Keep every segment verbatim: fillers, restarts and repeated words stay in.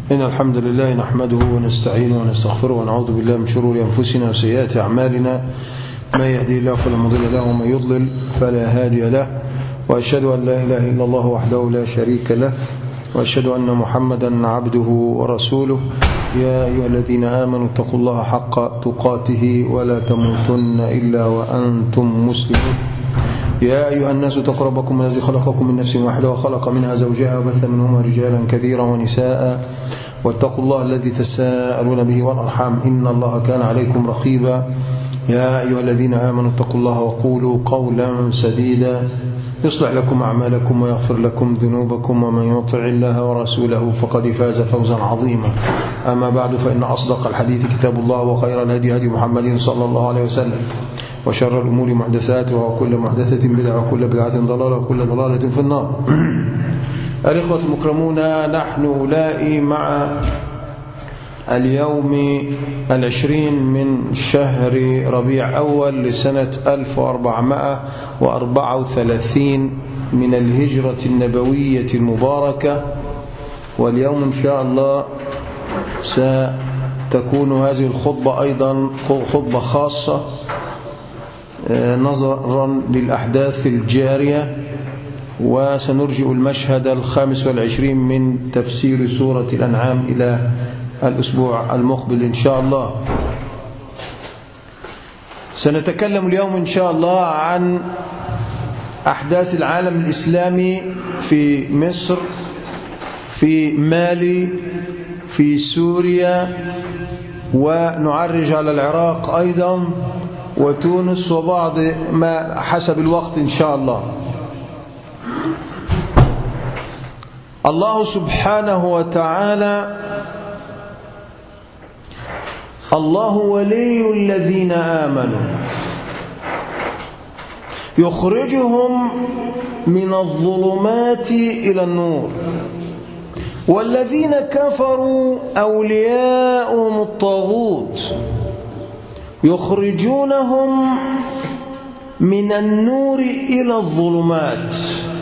إن الحمد لله نحمده ونستعينه ونستغفره ونعوذ بالله من شرور أنفسنا وسيئات أعمالنا. من يهدي الله فلا مضل له ومن يضلل فلا هادي له، وأشهد أن لا إله إلا الله وحده لا شريك له، وأشهد أن محمدا عبده ورسوله. يا أيها الذين آمنوا اتقوا الله حق تقاته ولا تموتن إلا وأنتم مسلمون. يا أيها الناس اتقوا ربكم الذي خلقكم من نفس واحدة وخلق منها زوجها وبث منهما رجالا كثيرا ونساء، واتقوا الله الذي تساءلون به والأرحام إن الله كان عليكم رقيبا. يا أيها الذين آمنوا اتقوا الله وقولوا قولا سديدا يصلح لكم أعمالكم ويغفر لكم ذنوبكم، ومن يطع الله ورسوله فقد فاز فوزا عظيما. أما بعد، فإن أصدق الحديث كتاب الله، وخير الهدي هدي محمد صلى الله عليه وسلم، وشر الأمور محدثاتها، وكل محدثة بدعة، وكل بدعة ضلالة، وكل ضلالة في النار. الإخوة المكرمون، نحن أولئي مع اليوم العشرين من شهر ربيع أول لسنة ألف وأربعمائة وأربعة وثلاثين من الهجرة النبوية المباركة. واليوم إن شاء الله ستكون هذه الخطبة أيضا خطبة خاصة نظرا للأحداث الجارية، وسنرجئ المشهد الخامس والعشرين من تفسير سورة الأنعام إلى الأسبوع المقبل إن شاء الله. سنتكلم اليوم إن شاء الله عن أحداث العالم الإسلامي في مصر، في مالي، في سوريا، ونعرج على العراق أيضا، وتونس، وبعض ما حسب الوقت إن شاء الله. الله سبحانه وتعالى: الله ولي الذين آمنوا يخرجهم من الظلمات إلى النور، والذين كفروا أولياؤهم الطاغوت يخرجونهم من النور إلى الظلمات.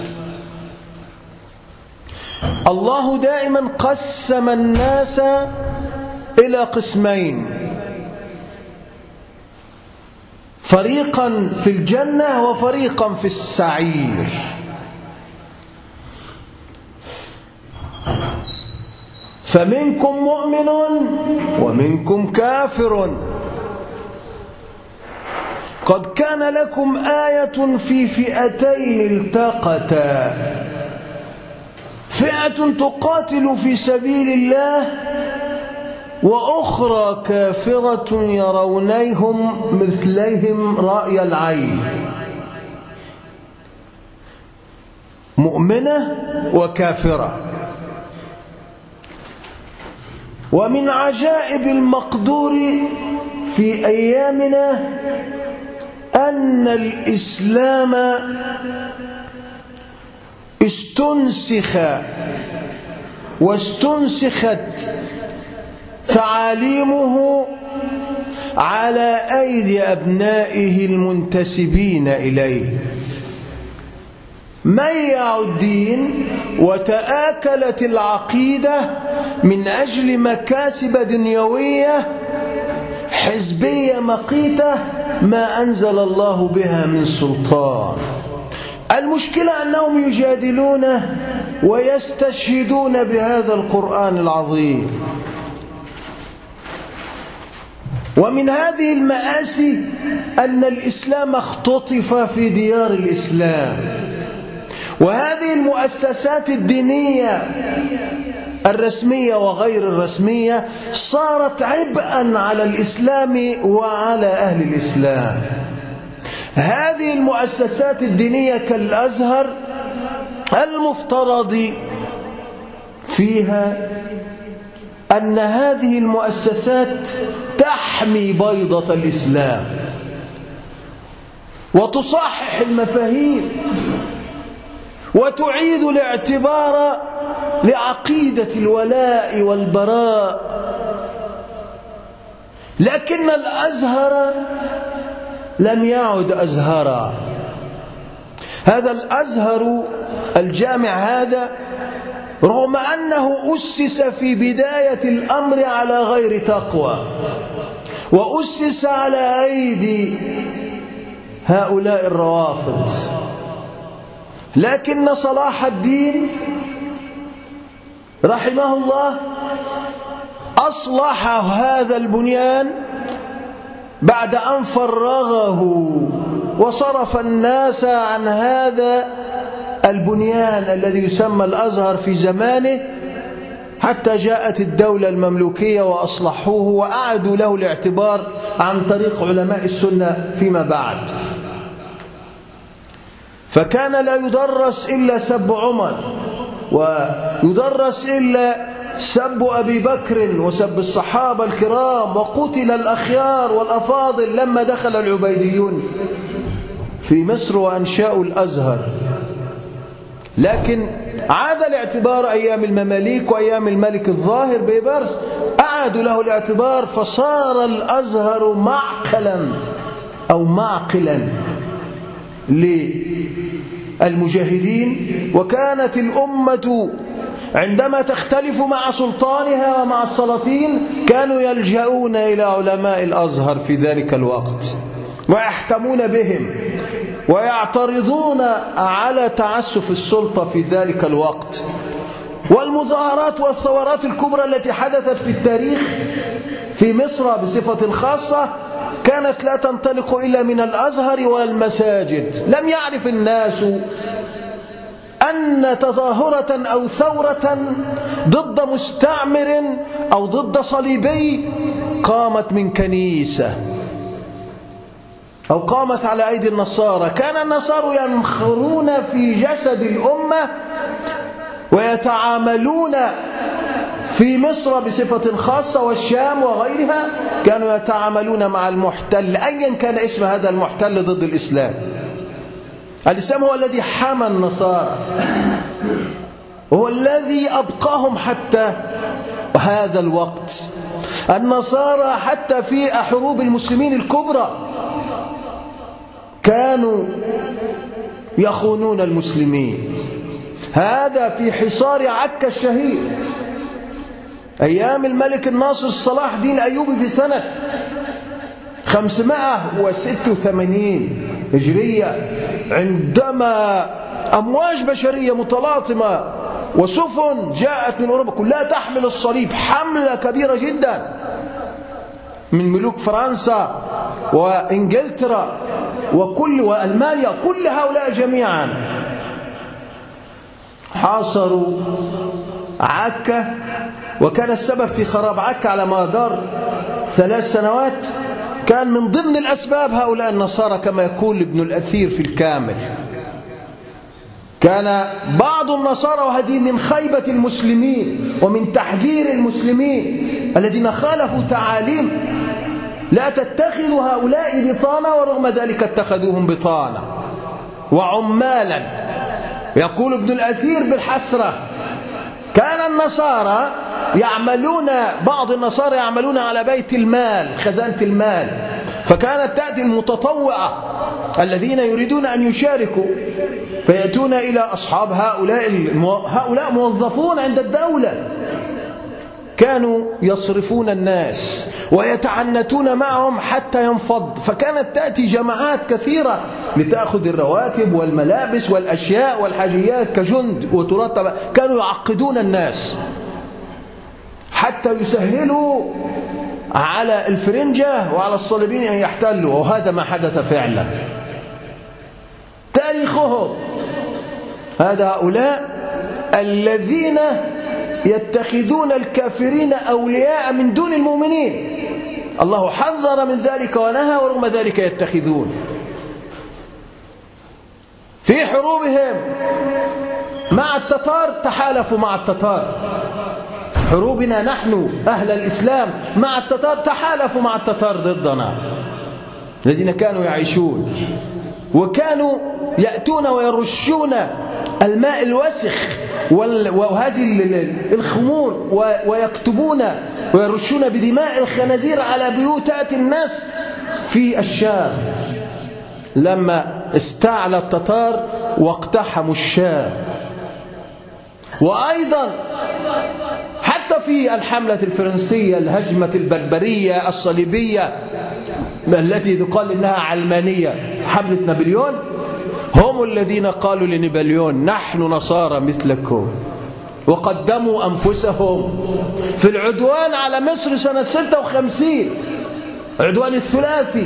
الله دائما قسم الناس إلى قسمين: فريقا في الجنة وفريقا في السعير. فمنكم مؤمن ومنكم كافر. قد كان لكم آية في فئتين التقتا، فئة تقاتل في سبيل الله، وأخرى كافرة يرونيهم مثليهم رأي العين، مؤمنة وكافرة. ومن عجائب المقدور في أيامنا أن الإسلام استنسخ واستنسخت تعاليمه على أيدي أبنائه المنتسبين إليه. ميع الدين وتآكلت العقيدة من أجل مكاسب دنيوية حزبية مقيتة ما أنزل الله بها من سلطان. المشكلة أنهم يجادلون ويستشهدون بهذا القرآن العظيم. ومن هذه المآسي أن الإسلام اختطف في ديار الإسلام، وهذه المؤسسات الدينية الرسمية وغير الرسمية صارت عبئا على الإسلام وعلى أهل الإسلام. هذه المؤسسات الدينية كالأزهر المفترض فيها أن هذه المؤسسات تحمي بيضة الإسلام وتصحح المفاهيم وتعيد الاعتبار لعقيدة الولاء والبراء، لكن الأزهر لم يعد أزهرا. هذا الأزهر الجامع هذا رغم أنه أسس في بداية الأمر على غير تقوى، وأسس على أيدي هؤلاء الروافض، لكن صلاح الدين رحمه الله أصلح هذا البنيان بعد أن فرغه وصرف الناس عن هذا البنيان الذي يسمى الأزهر في زمانه، حتى جاءت الدولة المملوكية وأصلحوه وأعدوا له الاعتبار عن طريق علماء السنة فيما بعد. فكان لا يدرس إلا سب عمر، ويدرس إلا سب أبي بكر وسب الصحابة الكرام، وقتل الأخيار والأفاضل لما دخل العبيديون في مصر وأنشأوا الأزهر. لكن عاد الاعتبار أيام المماليك وأيام الملك الظاهر بيبرس، أعادوا له الاعتبار، فصار الأزهر معقلا أو معقلا للمجاهدين. وكانت الأمة عندما تختلف مع سلطانها ومع السلاطين كانوا يلجؤون إلى علماء الأزهر في ذلك الوقت، ويحتمون بهم ويعترضون على تعسف السلطة في ذلك الوقت. والمظاهرات والثورات الكبرى التي حدثت في التاريخ في مصر بصفة خاصة كانت لا تنطلق إلا من الأزهر والمساجد. لم يعرف الناس أن تظاهرة أو ثورة ضد مستعمر أو ضد صليبي قامت من كنيسة أو قامت على أيدي النصارى. كان النصارى ينخرون في جسد الأمة ويتعاملون في مصر بصفة خاصة والشام وغيرها، كانوا يتعاملون مع المحتل أيا كان اسم هذا المحتل ضد الإسلام. الإسلام هو الذي حمى النصارى، وهو الذي أبقاهم حتى هذا الوقت. النصارى حتى في حروب المسلمين الكبرى كانوا يخونون المسلمين. هذا في حصار عكا الشهير أيام الملك الناصر صلاح الدين الأيوبي في سنة خمسمائة وستة وثمانين هجرية، عندما أمواج بشرية متلاطمة وسفن جاءت من أوروبا كلها تحمل الصليب، حملة كبيرة جدا من ملوك فرنسا وإنجلترا وكل وألمانيا، كل هؤلاء جميعا حاصروا عكا، وكان السبب في خراب عكا على مدار ثلاث سنوات كان من ضمن الأسباب هؤلاء النصارى كما يقول ابن الأثير في الكامل. كان بعض النصارى، وهذه من خيبة المسلمين ومن تحذير المسلمين الذين خالفوا تعاليم لا تتخذوا هؤلاء بطانة، ورغم ذلك اتخذوهم بطانة وعمالا. يقول ابن الأثير بالحسرة كان النصارى يعملون، بعض النصارى يعملون على بيت المال، خزانة المال، فكانت تأتي المتطوعة الذين يريدون أن يشاركوا فيأتون إلى أصحاب هؤلاء هؤلاء موظفون عند الدولة، كانوا يصرفون الناس ويتعنتون معهم حتى ينفض. فكانت تأتي جماعات كثيرة لتأخذ الرواتب والملابس والأشياء والحاجيات كجند وترتب، كانوا يعقدون الناس حتى يسهلوا على الفرنجة وعلى الصليبين أن يحتلوا، وهذا ما حدث فعلا. تاريخهم هذا هؤلاء الذين يتخذون الكافرين أولياء من دون المؤمنين، الله حذر من ذلك ونهى، ورغم ذلك يتخذون. في حروبهم مع التتار تحالفوا مع التتار، حروبنا نحن أهل الإسلام مع التتار تحالفوا مع التتار ضدنا الذين كانوا يعيشون، وكانوا يأتون ويرشون الماء الوسخ وهذه الخمور ويكتبون ويرشون بدماء الخنازير على بيوتات الناس في الشام لما استعلى التتار واقتحموا الشام. وأيضا حتى في الحملة الفرنسية الهجمة البربرية الصليبية التي تقال إنها علمانية، حملة نابليون، هم الذين قالوا لنابليون نحن نصارى مثلكم، وقدموا أنفسهم في العدوان على مصر سنة ستة وخمسين، عدوان الثلاثي.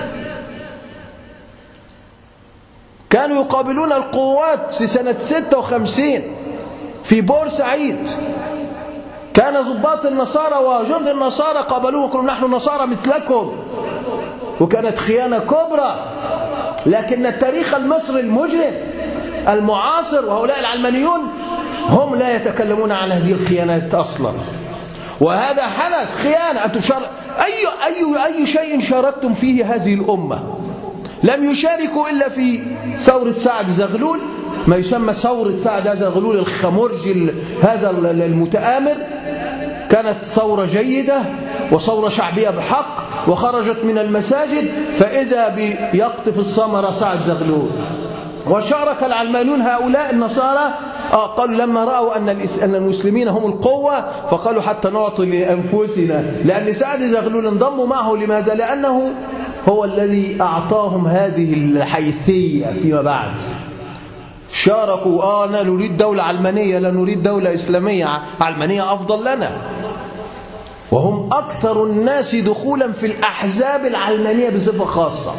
كانوا يقابلون القوات في سنة ستة وخمسين في بورسعيد، كان ضباط النصارى وجند النصارى قابلوهم وقالوا نحن نصارى مثلكم، وكانت خيانة كبرى. لكن التاريخ المصري المجرم المعاصر وهؤلاء العلمانيون هم لا يتكلمون عن هذه الخيانات أصلا، وهذا حدث خيانة. أنتم شار... أي, أي, أي شيء شاركتم فيه هذه الأمة؟ لم يشاركوا إلا في ثورة سعد زغلول، ما يسمى ثورة سعد زغلول الخمرجي هذا المتآمر، كانت ثورة جيدة وثورة شعبية بحق، وخرجت من المساجد فإذا بيقطف الثمرة سعد زغلول. وشارك العلمانيون هؤلاء النصارى، قالوا لما رأوا أن أن المسلمين هم القوة فقالوا حتى نعطي لأنفسنا، لأن سعد زغلول انضموا معه. لماذا؟ لأنه هو الذي أعطاهم هذه الحيثية فيما بعد. شاركوا، آه أنا نريد دولة علمانية لا نريد دولة إسلامية، علمانية أفضل لنا. وهم أكثر الناس دخولا في الأحزاب العلمانية بصفة خاصة،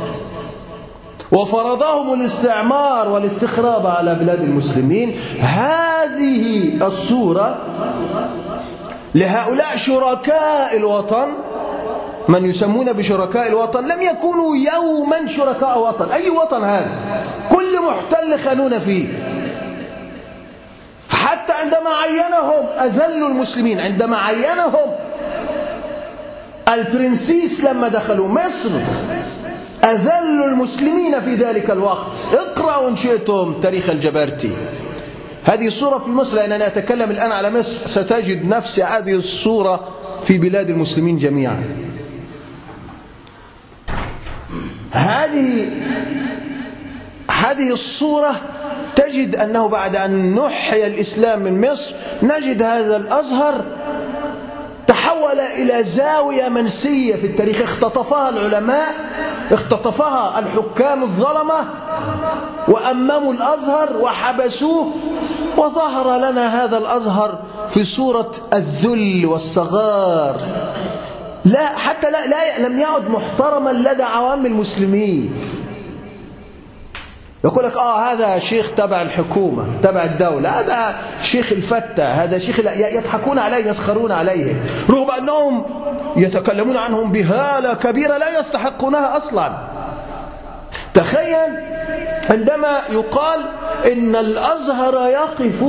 وفرضهم الاستعمار والاستخراب على بلاد المسلمين. هذه الصورة لهؤلاء شركاء الوطن، من يسمون بشركاء الوطن، لم يكونوا يوما شركاء وطن. أي وطن هذا؟ كل محتل خانون فيه. حتى عندما عينهم أذلوا المسلمين، عندما عينهم الفرنسيس لما دخلوا مصر أذلوا المسلمين في ذلك الوقت. اقرأوا إن شئتم تاريخ الجبرتي. هذه الصورة في مصر، لأننا نتكلم الآن على مصر، ستجد نفس هذه الصورة في بلاد المسلمين جميعا. هذه هذه الصورة تجد أنه بعد أن نحي الإسلام من مصر نجد هذا الأزهر تحول إلى زاوية منسية في التاريخ، اختطفها العلماء، اختطفها الحكام الظلمة وأمموا الأزهر وحبسوه، وظهر لنا هذا الأزهر في صورة الذل والصغار. لا حتى لا, لا لم يعد محترما لدى عوام المسلمين. يقول لك آه هذا شيخ تبع الحكومة تبع الدولة، هذا شيخ الفتة، هذا شيخ، يضحكون عليه يسخرون عليه، رغم أنهم يتكلمون عنهم بهالة كبيرة لا يستحقونها أصلا. تخيل عندما يقال إن الأزهر يقف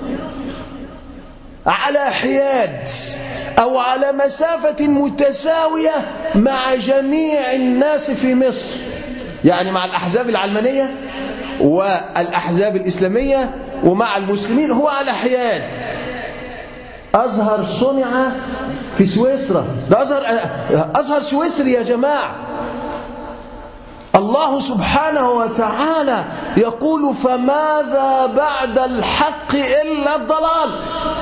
على حياد أو على مسافة متساوية مع جميع الناس في مصر، يعني مع الأحزاب العلمانية والأحزاب الإسلامية ومع المسلمين، هو على حياد. أزهر صنع في سويسرا، ده أزهر, أزهر سويسري يا جماعة. الله سبحانه وتعالى يقول فماذا بعد الحق إلا الضلال.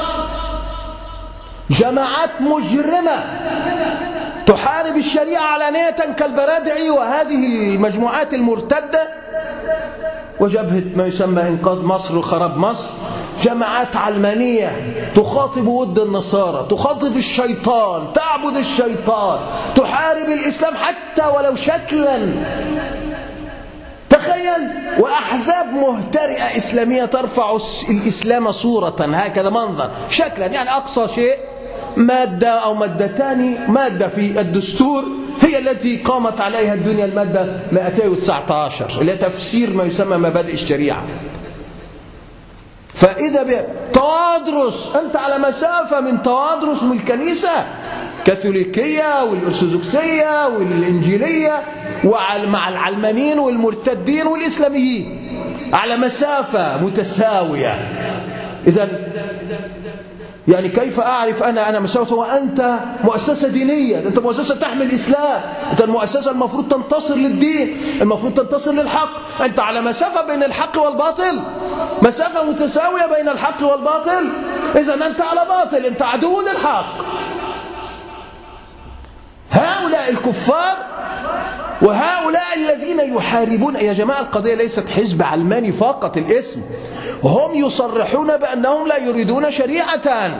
جماعات مجرمة تحارب الشريعة علانية كالبرادعي وهذه المجموعات المرتدة، وجبهة ما يسمى إنقاذ مصر وخراب مصر، جماعات علمانية تخاطب ود النصارى، تخاطب الشيطان، تعبد الشيطان، تحارب الإسلام حتى ولو شكلا. تخيل، وأحزاب مهترئة إسلامية ترفع الإسلام صورة هكذا منظر شكلا، يعني أقصى شيء مادة أو مادتان. مادة في الدستور هي التي قامت عليها الدنيا، المادة مئتين وتسعة عشر اللي تفسير ما يسمى مبادئ الشريعة. فإذا بتوادرس، أنت على مسافة من توادرس من الكنيسة كاثوليكية والأرثوذكسية والإنجيلية ومع العلمانيين والمرتدين والإسلاميين على مسافة متساوية. إذن يعني كيف أعرف أنا أنا مساوته وأنت مؤسسة دينية، أنت مؤسسة تحمل الإسلام، أنت المؤسسة المفروض تنتصر للدين، المفروض تنتصر للحق، أنت على مسافة بين الحق والباطل. مسافة متساوية بين الحق والباطل. إذا أنت على باطل، أنت عدو للحق. هؤلاء الكفار وهؤلاء الذين يحاربون. يا جماعة القضية ليست حزب علماني فقط الاسم، هم يصرحون بأنهم لا يريدون شريعة.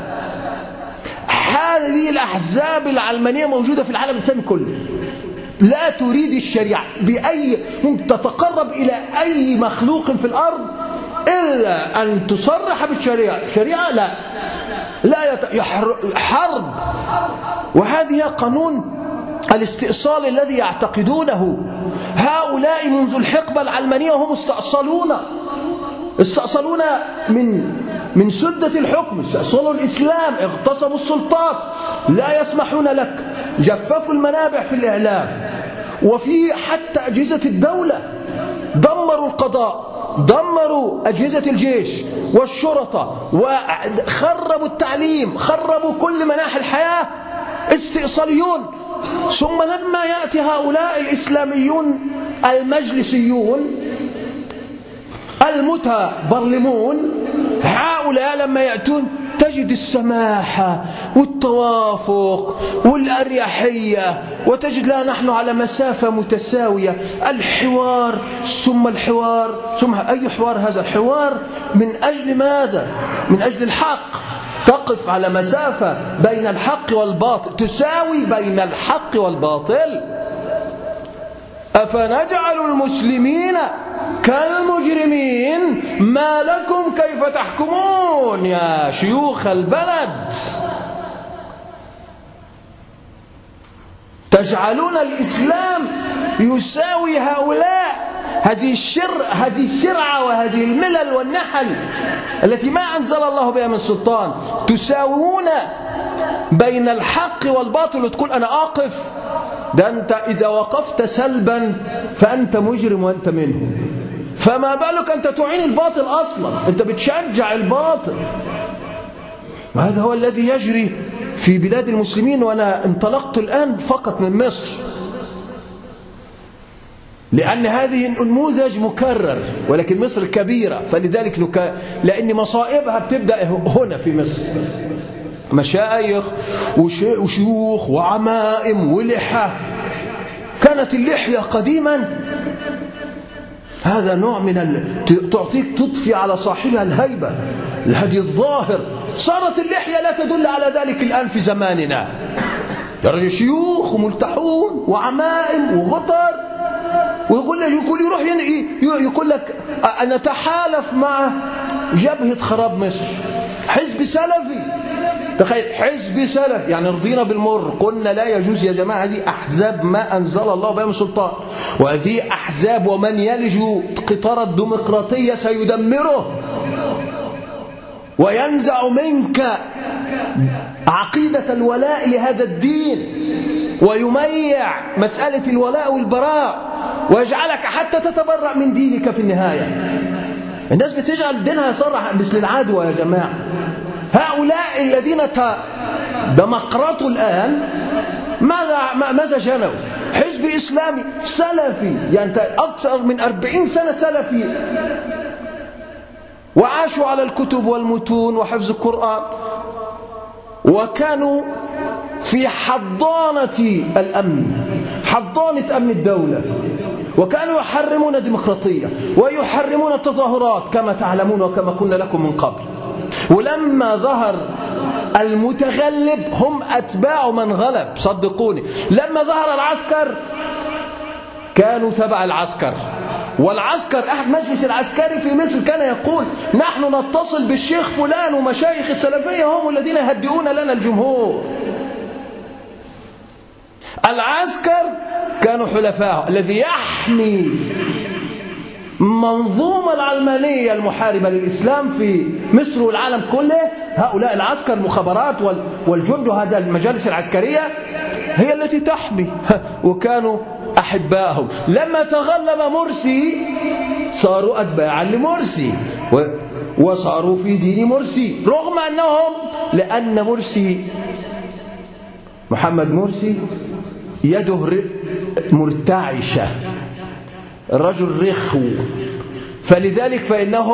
هذه الأحزاب العلمانية موجودة في العالم الإسلامي كله، لا تريد الشريعة بأي تتقرب إلى أي مخلوق في الأرض إلا أن تصرح بالشريعة. شريعة لا لا يت... حرب. وهذه قانون الاستئصال الذي يعتقدونه هؤلاء منذ الحقبة العلمانية، هم استأصلون استأصلون من من سدة الحكم، استأصلوا الإسلام، اغتصبوا السلطات، لا يسمحون لك، جففوا المنابع في الإعلام وفي حتى أجهزة الدولة، دمروا القضاء، دمروا أجهزة الجيش والشرطة، وخربوا التعليم، خربوا كل مناحي الحياة. استئصاليون. ثم لما يأتي هؤلاء الإسلاميون المجلسيون المتبرلمون، هؤلاء لما يأتون تجد السماحة والتوافق والأريحية، وتجد لا نحن على مسافة متساوية. الحوار ثم الحوار ثم أي حوار؟ هذا الحوار من أجل ماذا؟ من أجل الحق. تقف على مسافة بين الحق والباطل، تساوي بين الحق والباطل. أفنجعل المسلمين كالمجرمين ما لكم كيف تحكمون يا شيوخ البلد؟ تجعلون الإسلام يساوي هؤلاء، هذه الشر هذه الشرعة وهذه الملل والنحل التي ما أنزل الله بها من سلطان، تساوون بين الحق والباطل وتقول أنا أقف. ده أنت إذا وقفت سلبا فأنت مجرم وأنت منه، فما بالك أنت تعين الباطل أصلا، أنت بتشجع الباطل. وهذا هو الذي يجري في بلاد المسلمين. وأنا انطلقت الآن فقط من مصر لأن هذه النموذج مكرر، ولكن مصر كبيرة فلذلك نك... لأن مصائبها بتبدأ هنا في مصر، مشايخ وشيوخ وعمائم ولحى. كانت اللحية قديما هذا نوع من ال... تعطيك تضفي على صاحبها الهيبة، الهدي الظاهر. صارت اللحية لا تدل على ذلك الآن في زماننا. يرى شيوخ وملتحون وعمائم وغطر، ويقول لك يقول يروح يقول لك أنا أتحالف مع جبهة خراب مصر، حزب سلفي. تخيل، حزب سلف، يعني رضينا بالمر. قلنا لا يجوز يا جماعة، هذه أحزاب ما أنزل الله بها من سلطان، وهذه أحزاب ومن يلج قطار الديمقراطية سيدمره وينزع منك عقيدة الولاء لهذا الدين، ويميع مسألة الولاء والبراء، ويجعلك حتى تتبرأ من دينك في النهاية. الناس بتجعل دينها يصرح مثل العدوى يا جماعة. هؤلاء الذين دمقرطوا الآن ماذا ماذا جنوا؟ حزب إسلامي سلفي، يعني أكثر من أربعين سنة سلفي، وعاشوا على الكتب والمتون وحفظ القرآن، وكانوا في حضانة الأمن، حضانة أمن الدولة، وكانوا يحرمون الديمقراطية ويحرمون التظاهرات كما تعلمون وكما قلنا لكم من قبل. ولما ظهر المتغلب هم أتباع من غلب، صدقوني. لما ظهر العسكر كانوا تبع العسكر، والعسكر أحد مجلس العسكري في مصر كان يقول نحن نتصل بالشيخ فلان ومشايخ السلفية هم الذين يهدئون لنا الجمهور. العسكر كانوا حلفاء. الذي يحمي منظومة العلمانية المحاربة للإسلام في مصر والعالم كله هؤلاء العسكر، المخابرات والجند، وهذا المجالس العسكرية هي التي تحمي، وكانوا أحبائهم. لما تغلب مرسي صاروا أتباعا لمرسي وصاروا في دين مرسي، رغم أنهم لأن مرسي محمد مرسي يده مرتعشة، الرجل رخو، فلذلك فإنهم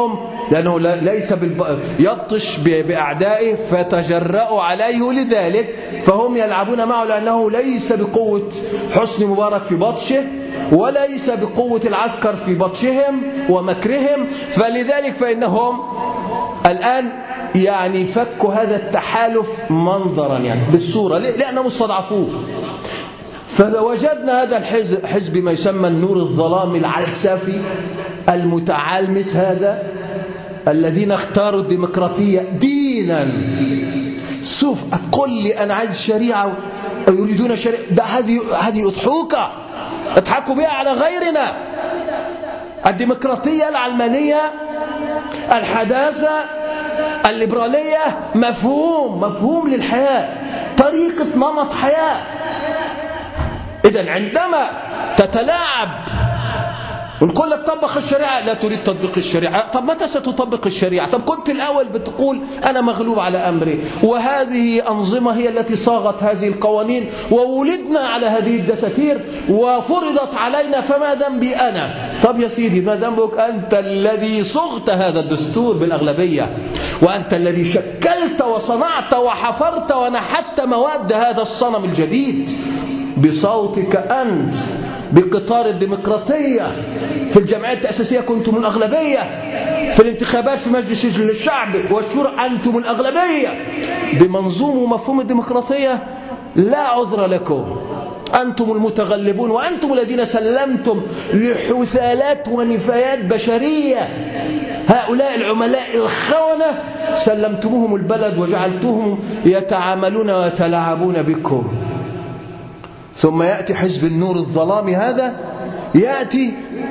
لأنه ليس بالب... يبطش بأعدائه فتجرأوا عليه، لذلك فهم يلعبون معه لأنه ليس بقوة حسني مبارك في بطشه وليس بقوة العسكر في بطشهم ومكرهم، فلذلك فإنهم الآن يعني فكوا هذا التحالف منظرا يعني بالصورة، لأنهم استضعفوه. فوجدنا هذا الحزب حزب ما يسمى النور الظلام العلسفي المتعالمس هذا، الذين اختاروا الديمقراطية دينا. شوف قل لي أنا عايز الشريعة ويريدون الشريعة، ده هذه هذه أضحوكة اضحكوا بها على غيرنا. الديمقراطية العلمانية الحداثة الليبرالية مفهوم مفهوم للحياة، طريقة نمط حياة. إذن عندما تتلاعب ونقول لك طبق الشريعة، لا تريد تطبيق الشريعة، طب متى ستطبق الشريعة؟ طب كنت الأول بتقول أنا مغلوب على أمري، وهذه أنظمة هي التي صاغت هذه القوانين وولدنا على هذه الدساتير وفرضت علينا، فما ذنبي أنا؟ طب يا سيدي ما ذنبك؟ أنت الذي صغت هذا الدستور بالأغلبية، وأنت الذي شكلت وصنعت وحفرت ونحت مواد هذا الصنم الجديد بصوتك أنت، بقطار الديمقراطية. في الجمعيات التأسيسية كنتم الأغلبية، في الانتخابات في مجلس الشعب والشورى أنتم الأغلبية. بمنظوم ومفهوم الديمقراطية لا عذر لكم، أنتم المتغلبون، وأنتم الذين سلمتم لحثالات ونفايات بشرية. هؤلاء العملاء الخونة سلمتموهم البلد وجعلتهم يتعاملون ويتلاعبون بكم. ثم يأتي حزب النور الظلامي هذا، يأتي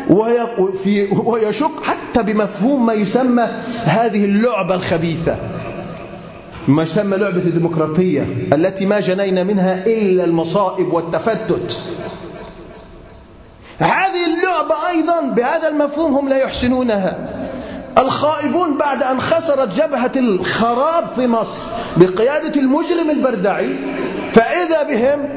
ويشك حتى بمفهوم ما يسمى هذه اللعبة الخبيثة، ما يسمى لعبة الديمقراطية التي ما جنينا منها إلا المصائب والتفتت. هذه اللعبة أيضا بهذا المفهوم هم لا يحسنونها. الخائبون بعد أن خسرت جبهة الخراب في مصر بقيادة المجرم البردعي، فإذا بهم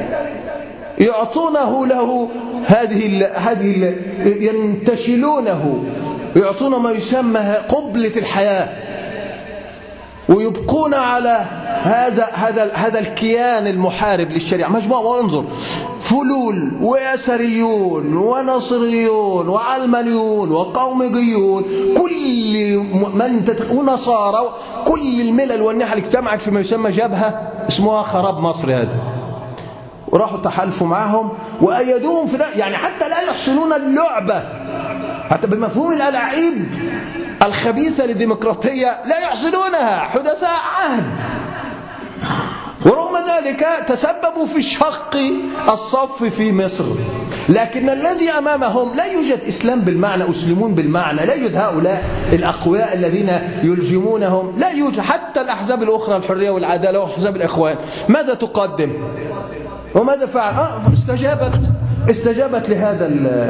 يعطونه له هذه هذه ينتشلونه، يعطونه ما يسمى قبلة الحياة، ويبقون على هذا هذا هذا الكيان المحارب للشريعة. مجموعة، وانظر، فلول ويساريون ونصريون وعلمانيون وقوميون، كل من تت... ونصارى، كل الملل والنحل اجتمعت فيما يسمى جبهة اسمها خراب مصر هذا، وراحوا تحالفوا معهم وأيدوهم في، يعني حتى لا يحسنون اللعبة، حتى بمفهوم الألاعيب الخبيثة للديمقراطية لا يحسنونها، حدثاء عهد. ورغم ذلك تسببوا في شق الصف في مصر. لكن الذي أمامهم لا يوجد إسلام بالمعنى، أسلمون بالمعنى، لا يوجد هؤلاء الأقوياء الذين يلجمونهم، لا يوجد. حتى الأحزاب الأخرى الحرية والعدالة وأحزاب الإخوان ماذا تقدم وماذا فعل؟ آه استجابت استجابت لهذا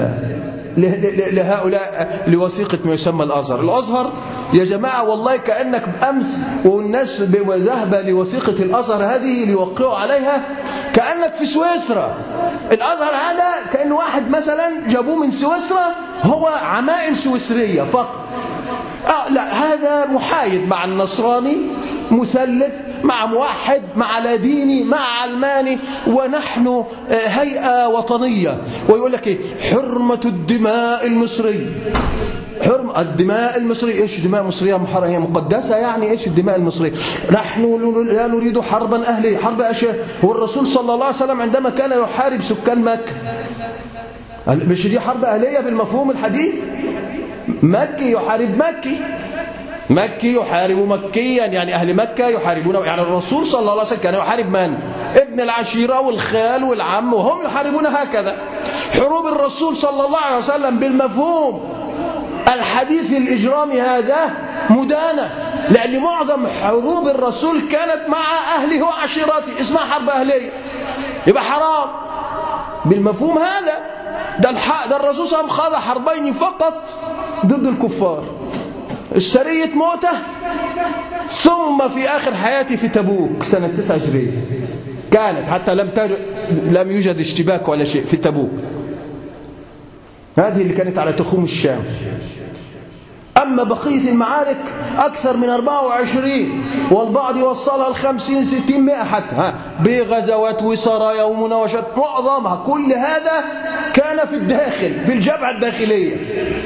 لهؤلاء لوثيقة ما يسمى الأزهر. الأزهر يا جماعة والله كأنك أمس والناس ذهب لوثيقة الأزهر هذه ليوقعوا عليها كأنك في سويسرا. الأزهر هذا كأن واحد مثلا جابوه من سويسرا، هو عمائم سويسرية فقط. آه لا، هذا محايد مع النصراني، مثلث مع موحد، مع لا ديني، مع علماني، ونحن هيئة وطنية. ويقول لك ايه؟ حرمة الدماء المصرية. حرم الدماء المصرية. ايش دماء مصرية محرمة؟ هي مقدسة يعني؟ ايش الدماء المصرية؟ نحن لا نريد حربا أهلية. حرب أشياء. هو الرسول صلى الله عليه وسلم عندما كان يحارب سكان مكة، مش دي حرب أهلية بالمفهوم الحديث؟ مكي يحارب مكي، مكي يحارب مكيا، يعني أهل مكة يحاربون، يعني الرسول صلى الله عليه وسلم كان يحارب من؟ ابن العشيرة والخال والعم، وهم يحاربون هكذا. حروب الرسول صلى الله عليه وسلم بالمفهوم الحديث الإجرامي هذا مدانة، لأن معظم حروب الرسول كانت مع أهله وعشيرته، اسمها حرب أهلية، يبقى حرام بالمفهوم هذا. ده, ده الرسول صلى الله عليه وسلم خاض حربين فقط ضد الكفار، السرية موتة، ثم في آخر حياتي في تبوك سنة تسعة هجرية كانت، حتى لم لم يوجد اشتباك ولا شيء في تبوك، هذه اللي كانت على تخوم الشام. أما بقية المعارك أكثر من أربعة وعشرين، والبعض يوصلها لخمسين ستين مئة حتى، ها بغزوات وسرايا ومناوشات معظمها. كل هذا كان في الداخل، في الجبهة الداخلية،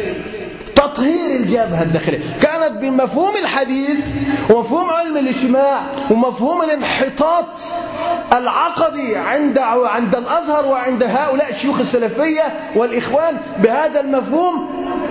تطهير الجبهة الداخلية. كانت بمفهوم الحديث ومفهوم علم الاجتماع ومفهوم الانحطاط العقدي عند عند الأزهر وعند هؤلاء الشيوخ السلفية والإخوان، بهذا المفهوم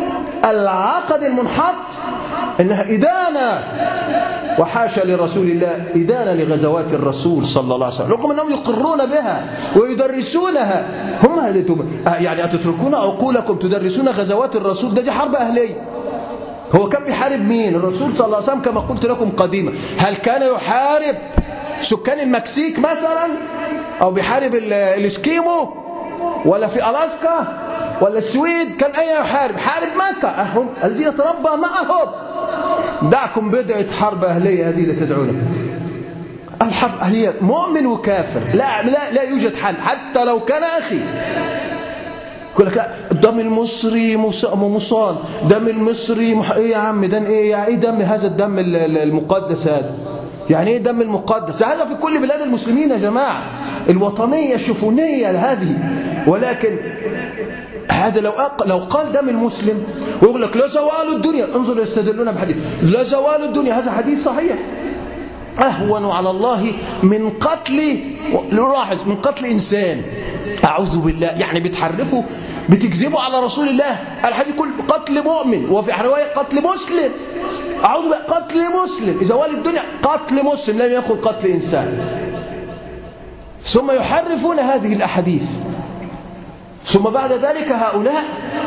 العقد المنحط إنها إدانة، وحاشا لرسول الله إدانة لغزوات الرسول صلى الله عليه وسلم، رغم أنهم يقرون بها ويدرسونها. هم يعني أتتركون عقولكم تدرسون غزوات الرسول؟ ده دي حرب أهلية. هو كان بيحارب مين الرسول صلى الله عليه وسلم؟ كما قلت لكم قديما، هل كان يحارب سكان المكسيك مثلا، أو بيحارب الإسكيمو، ولا في ألاسكا، ولا السويد؟ كان أين يحارب؟ حارب مكة، أهم الذين تربى معهم. دعكم بدعة حرب أهلية هذه اللي تدعونها. الحرب أهلية مؤمن وكافر، لا لا لا يوجد حل، حتى لو كان أخي. يقول لك الدم المصري مصان، دم المصري مح... ايه يا عم ده ايه؟ يعني ايه دم هذا الدم المقدس هذا؟ يعني ايه دم المقدس؟ هذا في كل بلاد المسلمين يا جماعة، الوطنية الشفونية هذه. ولكن هذا لو أق... لو قال دم المسلم ويقول لك لا زوال الدنيا، انظروا يستدلون بحديث لا زوال الدنيا، هذا حديث صحيح، أهون على الله من قتل، لاحظ، من قتل إنسان. أعوذ بالله، يعني بتحرفوا بتكذبوا على رسول الله. الحديث كل قتل مؤمن، وفي رواية قتل مسلم. أعوذ بالله، قتل مسلم، زوال الدنيا قتل مسلم، لم يقل قتل إنسان. ثم يحرفون هذه الأحاديث. ثم بعد ذلك هؤلاء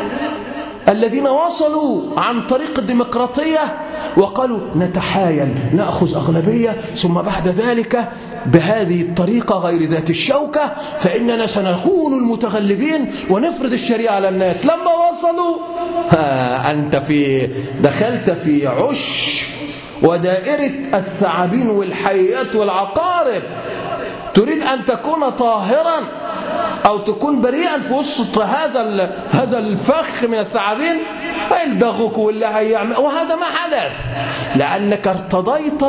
الذين وصلوا عن طريق الديمقراطية وقالوا نتحايل نأخذ أغلبية، ثم بعد ذلك بهذه الطريقة غير ذات الشوكة فإننا سنكون المتغلبين ونفرض الشريعة على الناس. لما وصلوا ها أنت في دخلت في عش ودائرة الثعابين والحيات والعقارب. تريد أن تكون طاهرا أو تكون بريئا في وسط هذا هذا الفخ من الثعابين، يلدغوك واللي هيعمل، وهذا ما حدث لأنك ارتضيت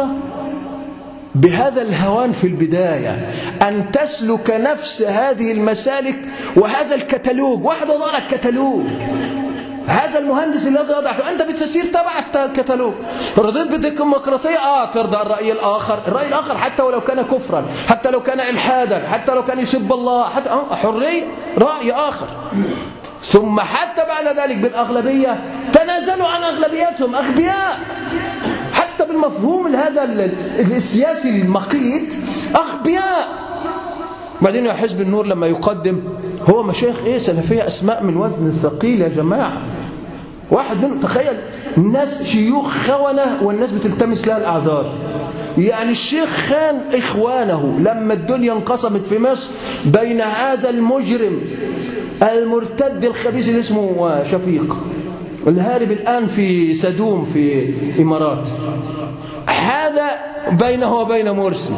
بهذا الهوان في البداية أن تسلك نفس هذه المسالك وهذا الكتالوج. واحد وضع لك كتالوج، هذا المهندس الذي يضعك أنت بتسير تبع الكتالوج. رضيت بالديمقراطية، آه ترضى الرأي الآخر، الرأي الآخر حتى ولو كان كفرا، حتى لو كان إلحادا، حتى لو كان يسب الله، حتى آه حرية رأي آخر. ثم حتى بعد ذلك بالأغلبية تنازلوا عن أغلبيتهم، أغبياء حتى بالمفهوم هذا السياسي المقيت، أغبياء. بعدين يا حزب النور لما يقدم هو مشايخ ايه سلفية، اسماء من وزن الثقيل يا جماعة. واحد منهم تخيل الناس شيوخ خونة والناس بتلتمس لها الاعذار. يعني الشيخ خان اخوانه لما الدنيا انقسمت في مصر بين هذا المجرم المرتد الخبيث اللي اسمه شفيق الهارب الان في سدوم في امارات، هذا بينه وبين مرسي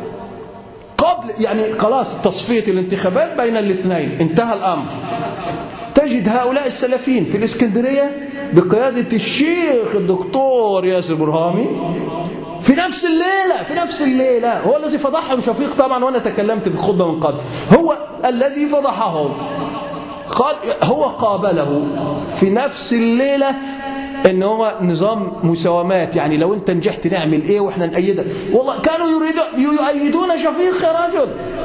قبل يعني خلاص تصفية الانتخابات بين الاثنين انتهى الأمر. تجد هؤلاء السلفيين في الإسكندرية بقيادة الشيخ الدكتور ياسر برهامي في نفس الليلة في نفس الليلة هو الذي فضحهم شفيق طبعا، وأنا تكلمت في الخطبة من قبل، هو الذي فضحهم. قال هو قابله في نفس الليلة ان هو نظام مساومات، يعني لو انت نجحت نعمل ايه واحنا نأيدك. والله كانوا يريدون يؤيدون شفيق يا رجل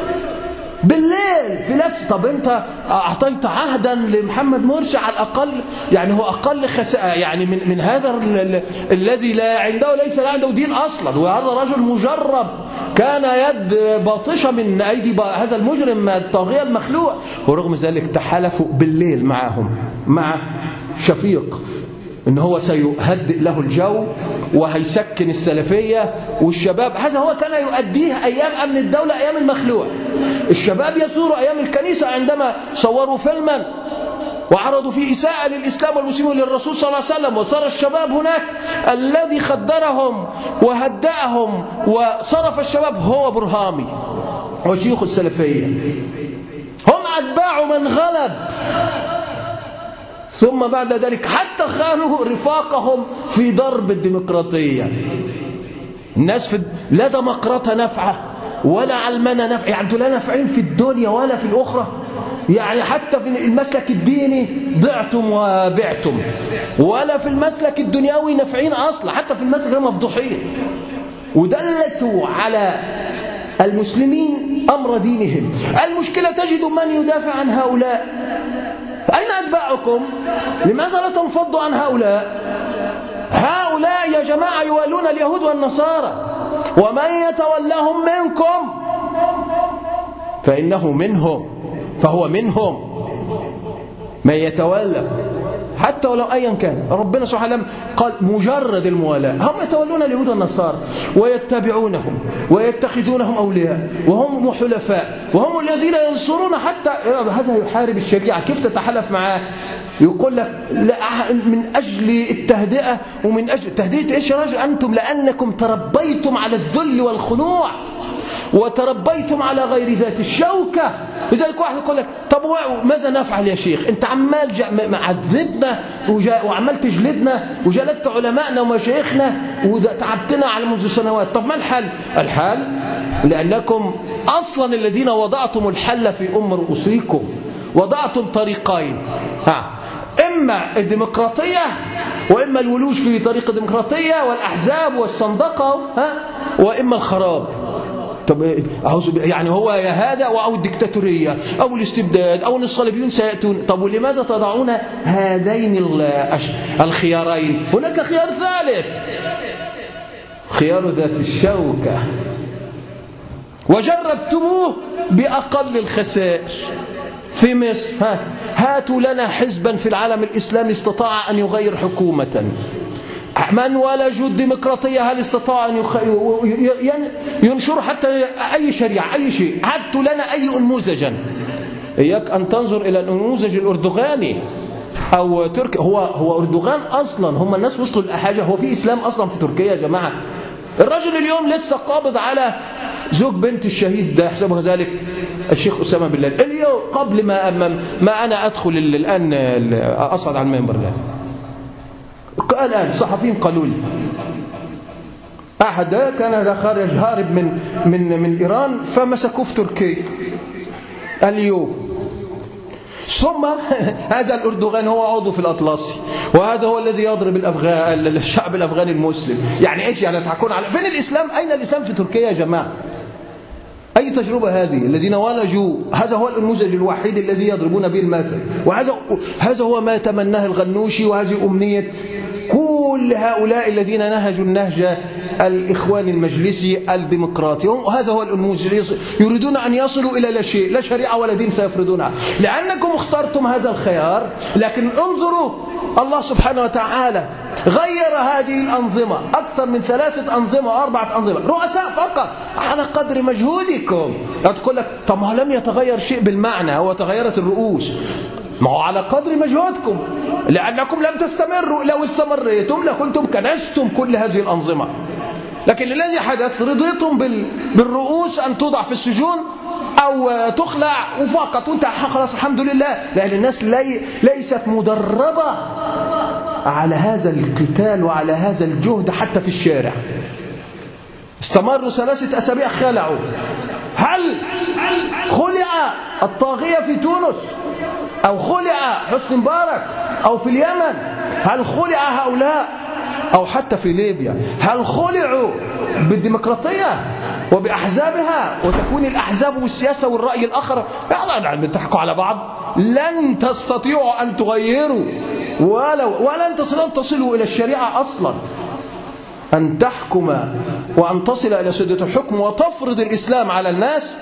بالليل في نفس. طب انت اعطيت عهدا لمحمد مرسي على الاقل، يعني هو اقل خسائر يعني من من هذا الذي لا عنده ليس عنده دين اصلا، وهذا رجل مجرب كان يد باطشه من ايدي هذا المجرم الطاغيه المخلوع، ورغم ذلك تحالفوا بالليل معهم مع شفيق ان هو سيهدئ له الجو وهيسكن السلفية والشباب. هذا هو كان يؤديه ايام امن الدولة، ايام المخلوع. الشباب يزوروا ايام الكنيسة عندما صوروا فيلما وعرضوا فيه إساءة للإسلام والمسلمين للرسول صلى الله عليه وسلم، وصار الشباب هناك الذي خدرهم وهدأهم وصرف الشباب هو برهامي وشيوخ السلفية، هم أتباع من غلب. ثم بعد ذلك حتى خانوا رفاقهم في ضرب الديمقراطية. الناس في لا ديمقراطة نافعة ولا علمانة نافعة، يعني لا نافعين في الدنيا ولا في الأخرى. يعني حتى في المسلك الديني ضعتم وبعتم، ولا في المسلك الدنيوي نافعين أصلا، حتى في المسلك مفضوحين. ودلسوا على المسلمين أمر دينهم. المشكلة تجد من يدافع عن هؤلاء. أين أتباعكم؟ لماذا لا تنفضوا عن هؤلاء؟ هؤلاء يا جماعة يوالون اليهود والنصارى، ومن يتولهم منكم فإنه منهم، فهو منهم. من يتولى حتى ولو أيا كان. ربنا سبحانه وتعالى قال مجرد الموالاة. هم يتولون اليهود والنصارى ويتبعونهم ويتخذونهم أولياء وهم حلفاء وهم الذين ينصرون. حتى هذا يحارب الشريعة. كيف تتحالف معاه؟ يقول لك لا من أجل التهدئة، ومن أجل تهدئة إيش يا راجل؟ أنتم لأنكم تربيتم على الذل والخنوع وتربيتم على غير ذات الشوكة. لذلك واحد يقول لك طب ماذا نفعل يا شيخ؟ انت عمال عذبنا وعمال تجلدنا وجلدت علمائنا ومشايخنا وتعبتنا على منذ سنوات. طب ما الحل؟ الحل لأنكم أصلا الذين وضعتم الحل في أم رؤوسكم. وضعتم طريقين، ها، إما الديمقراطية وإما الولوج في طريق الديمقراطية والأحزاب والصندقة، ها، وإما الخراب. طب يعني هو يا هذا أو الدكتاتورية أو الاستبداد أو الصليبيون سيأتون. طب ولماذا تضعون هذين الخيارين؟ هناك خيار ثالث، خيار ذات الشوكة، وجربتموه بأقل الخسائر. في مصر ها هاتوا لنا حزبا في العالم الإسلامي استطاع أن يغير حكومة. من ولجوا الديمقراطية هل استطاع أن ينشر حتى أي شريعة أي شيء؟ هاتوا لنا أي نموذجا. إياك أن تنظر إلى النموذج الأردوغاني أو تركيا. هو هو أردوغان أصلا، هم الناس وصلوا لحاجة. هو في إسلام أصلا في تركيا يا جماعة؟ الرجل اليوم لسه قابض على زوج بنت الشهيد ده يحسبه ذلك الشيخ أسامة بن لادن اليوم، قبل ما ما أنا أدخل الآن أصعد على المنبر الآن. الآن الصحفيين قالوا لي أحد كان ده خارج هارب من من من إيران فمسكوه في تركيا اليوم. ثم هذا الأردوغان هو عضو في الأطلسي، وهذا هو الذي يضرب الأفغان الشعب الأفغاني المسلم. يعني إيش يعني تحكون على فين الإسلام؟ أين الإسلام في تركيا يا جماعة؟ أي تجربة هذه؟ الذين ولجوا هذا هو النموذج الوحيد الذي يضربون به المثل، وهذا هذا هو ما تمناه الغنوشي، وهذه أمنية كل هؤلاء الذين نهجوا النهج الإخوان المجلسي الديمقراطي. وهذا هو النموذج. يريدون أن يصلوا إلى لا شيء، لا شريعة ولا دين سيفرضونها، لأنكم اخترتم هذا الخيار. لكن انظروا الله سبحانه وتعالى غير هذه الأنظمة، أكثر من ثلاثة أنظمة وأربعة أنظمة، رؤساء فقط على قدر مجهودكم. لا تقول لك طب ما لم يتغير شيء بالمعنى، هو تغيرت الرؤوس. ما هو على قدر مجهودكم، لأنكم لم تستمروا. لو استمريتم لكنتم كنستم كل هذه الأنظمة. لكن الذي حدث رضيتم بالرؤوس أن توضع في السجون أو تخلع وفقط، وانت خلاص الحمد لله، لأن الناس لي ليست مدربة على هذا القتال وعلى هذا الجهد حتى في الشارع. استمروا ثلاثة أسابيع خلعوا. هل خلع الطاغية في تونس أو خلع حسني مبارك أو في اليمن؟ هل خلع هؤلاء أو حتى في ليبيا؟ هل خلعوا بالديمقراطية وبأحزابها وتكوين الأحزاب والسياسة والرأي الآخر؟ يعني بتحكوا على بعض. لن تستطيعوا أن تغيروا ولو ولن تصلوا تصلوا إلى الشريعة أصلا. أن تحكم وأن تصل إلى سدة الحكم وتفرض الإسلام على الناس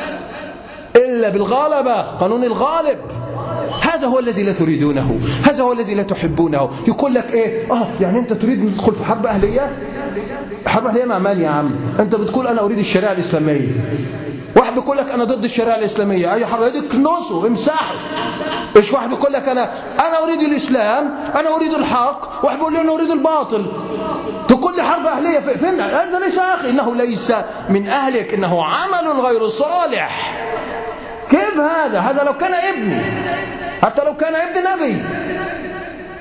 إلا بالغالبة، قانون الغالب. هذا هو الذي لا تريدونه، هذا هو الذي لا تحبونه. يقول لك إيه؟ آه يعني أنت تريد أن تدخل في حرب أهلية؟ حرب أهلية مع من يا عم؟ أنت بتقول أنا أريد الشريعة الإسلامية. واحد بيقول لك أنا ضد الشريعة الإسلامية. أي حرب؟ يدك كنوسه امسحه. إيش واحد يقول لك أنا أنا أريد الإسلام، أنا أريد الحق، واحد بيقول لي أنا أريد الباطل. تقول لي حرب أهلية فين؟ هذا ليس أخي، إنه ليس من أهلك، إنه عمل غير صالح. كيف هذا؟ هذا لو كان ابني، حتى لو كان ابن نبي،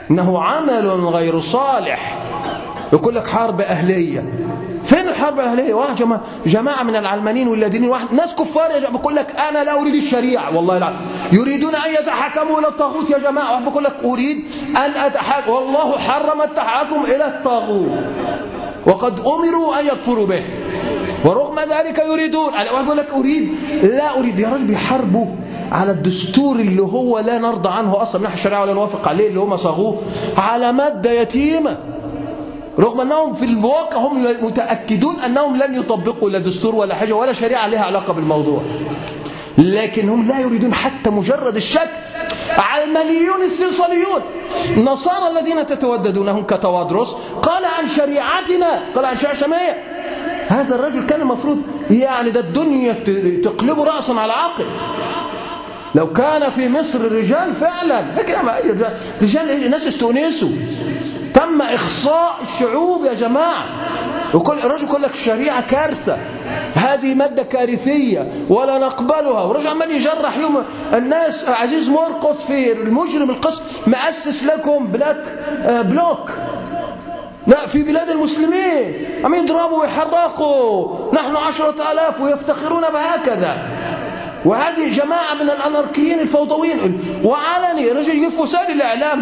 إنه عمل غير صالح. يقول لك حرب أهلية. فين الحرب الأهلية؟ واحد جماعة, جماعة من العلمانيين واللادينيين، واحد ناس كفار يا جماعة بيقول لك أنا لا أريد الشريعة، والله لا يريدون أن يتحكموا إلى الطاغوت يا جماعة. واحد بيقول لك أريد أن أتحكم، والله حرم التحكم إلى الطاغوت وقد أمروا أن يكفروا به ورغم ذلك يريدون. واحد بيقول لك أريد، لا أريد. يا رجل بيحاربوا على الدستور اللي هو لا نرضى عنه أصلا من ناحية الشريعة ولا نوافق عليه، اللي هم صاغوه على مادة يتيمة، رغم أنهم في الواقع هم متأكدون أنهم لن يطبقوا لا دستور ولا حاجة ولا شريعة لها علاقة بالموضوع، لكن هم لا يريدون حتى مجرد الشك. علمانيون استيصاليون النصارى الذين تتوددونهم كتوادرس قال عن شريعتنا، قال عن شريعة سماية. هذا الرجل كان المفروض يعني ده الدنيا تقلبه رأسا على عقل. لو كان في مصر رجال فعلا، لكن رجال ناس استؤنسوا، تم إخصاء الشعوب يا جماعة. وكل الرجل يقول لك الشريعة كارثة، هذه مادة كارثية ولا نقبلها، ورجل عمال يجرح يوم الناس. عزيز مرقس في المجرم القس مؤسس لكم بلاك بلوك، لا في بلاد المسلمين عم يضربوا ويحرقوا، نحن عشرة آلاف ويفتخرون بهكذا. وهذه جماعة من الأناركيين الفوضويين، وعلني رجل يجيب وسائل الإعلام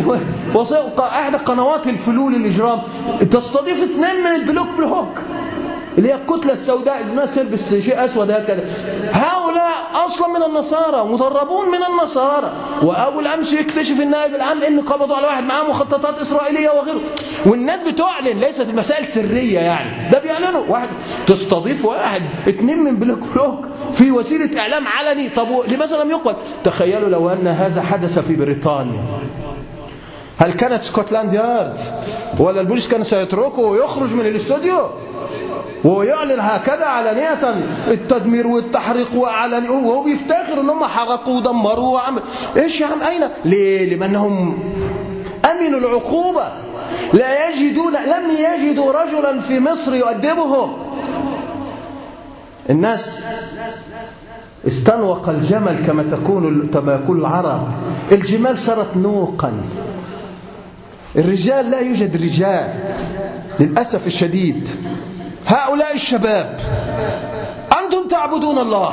أحد قنوات الفلول الإجرام تستضيف اثنين من البلوك بلوك اللي هي الكتلة السوداء، الناس تلبس شيء أسود هكذا. هؤلاء أصلا من النصارى، مدربون من النصارى. وأبو الأمس يكتشف النائب العام إن قبضوا على واحد معاه مخططات إسرائيلية وغيره، والناس بتعلن، ليست المسائل سرية يعني، ده بيعلنوا. واحد تستضيف واحد اثنين من بلوك بلوك في وسيلة إعلام علني. طب لماذا لم يقبل؟ تخيلوا لو أن هذا حدث في بريطانيا، هل كانت سكوتلاند يارد ولا البوليس كان سيتركه ويخرج من الاستوديو ويعلن هكذا علانية التدمير والتحريق وعلانية، وهو بيفتخر ان هم حرقوا ودمروا وعمل ايش يا عم؟ اين؟ ليه؟ لانهم امنوا العقوبة، لا يجدون، لم يجدوا رجلا في مصر يؤدبهم. الناس استنوق الجمل كما تكون كما يقول العرب، الجمال صارت نوقا، الرجال لا يوجد رجال للأسف الشديد. هؤلاء الشباب أنتم تعبدون الله،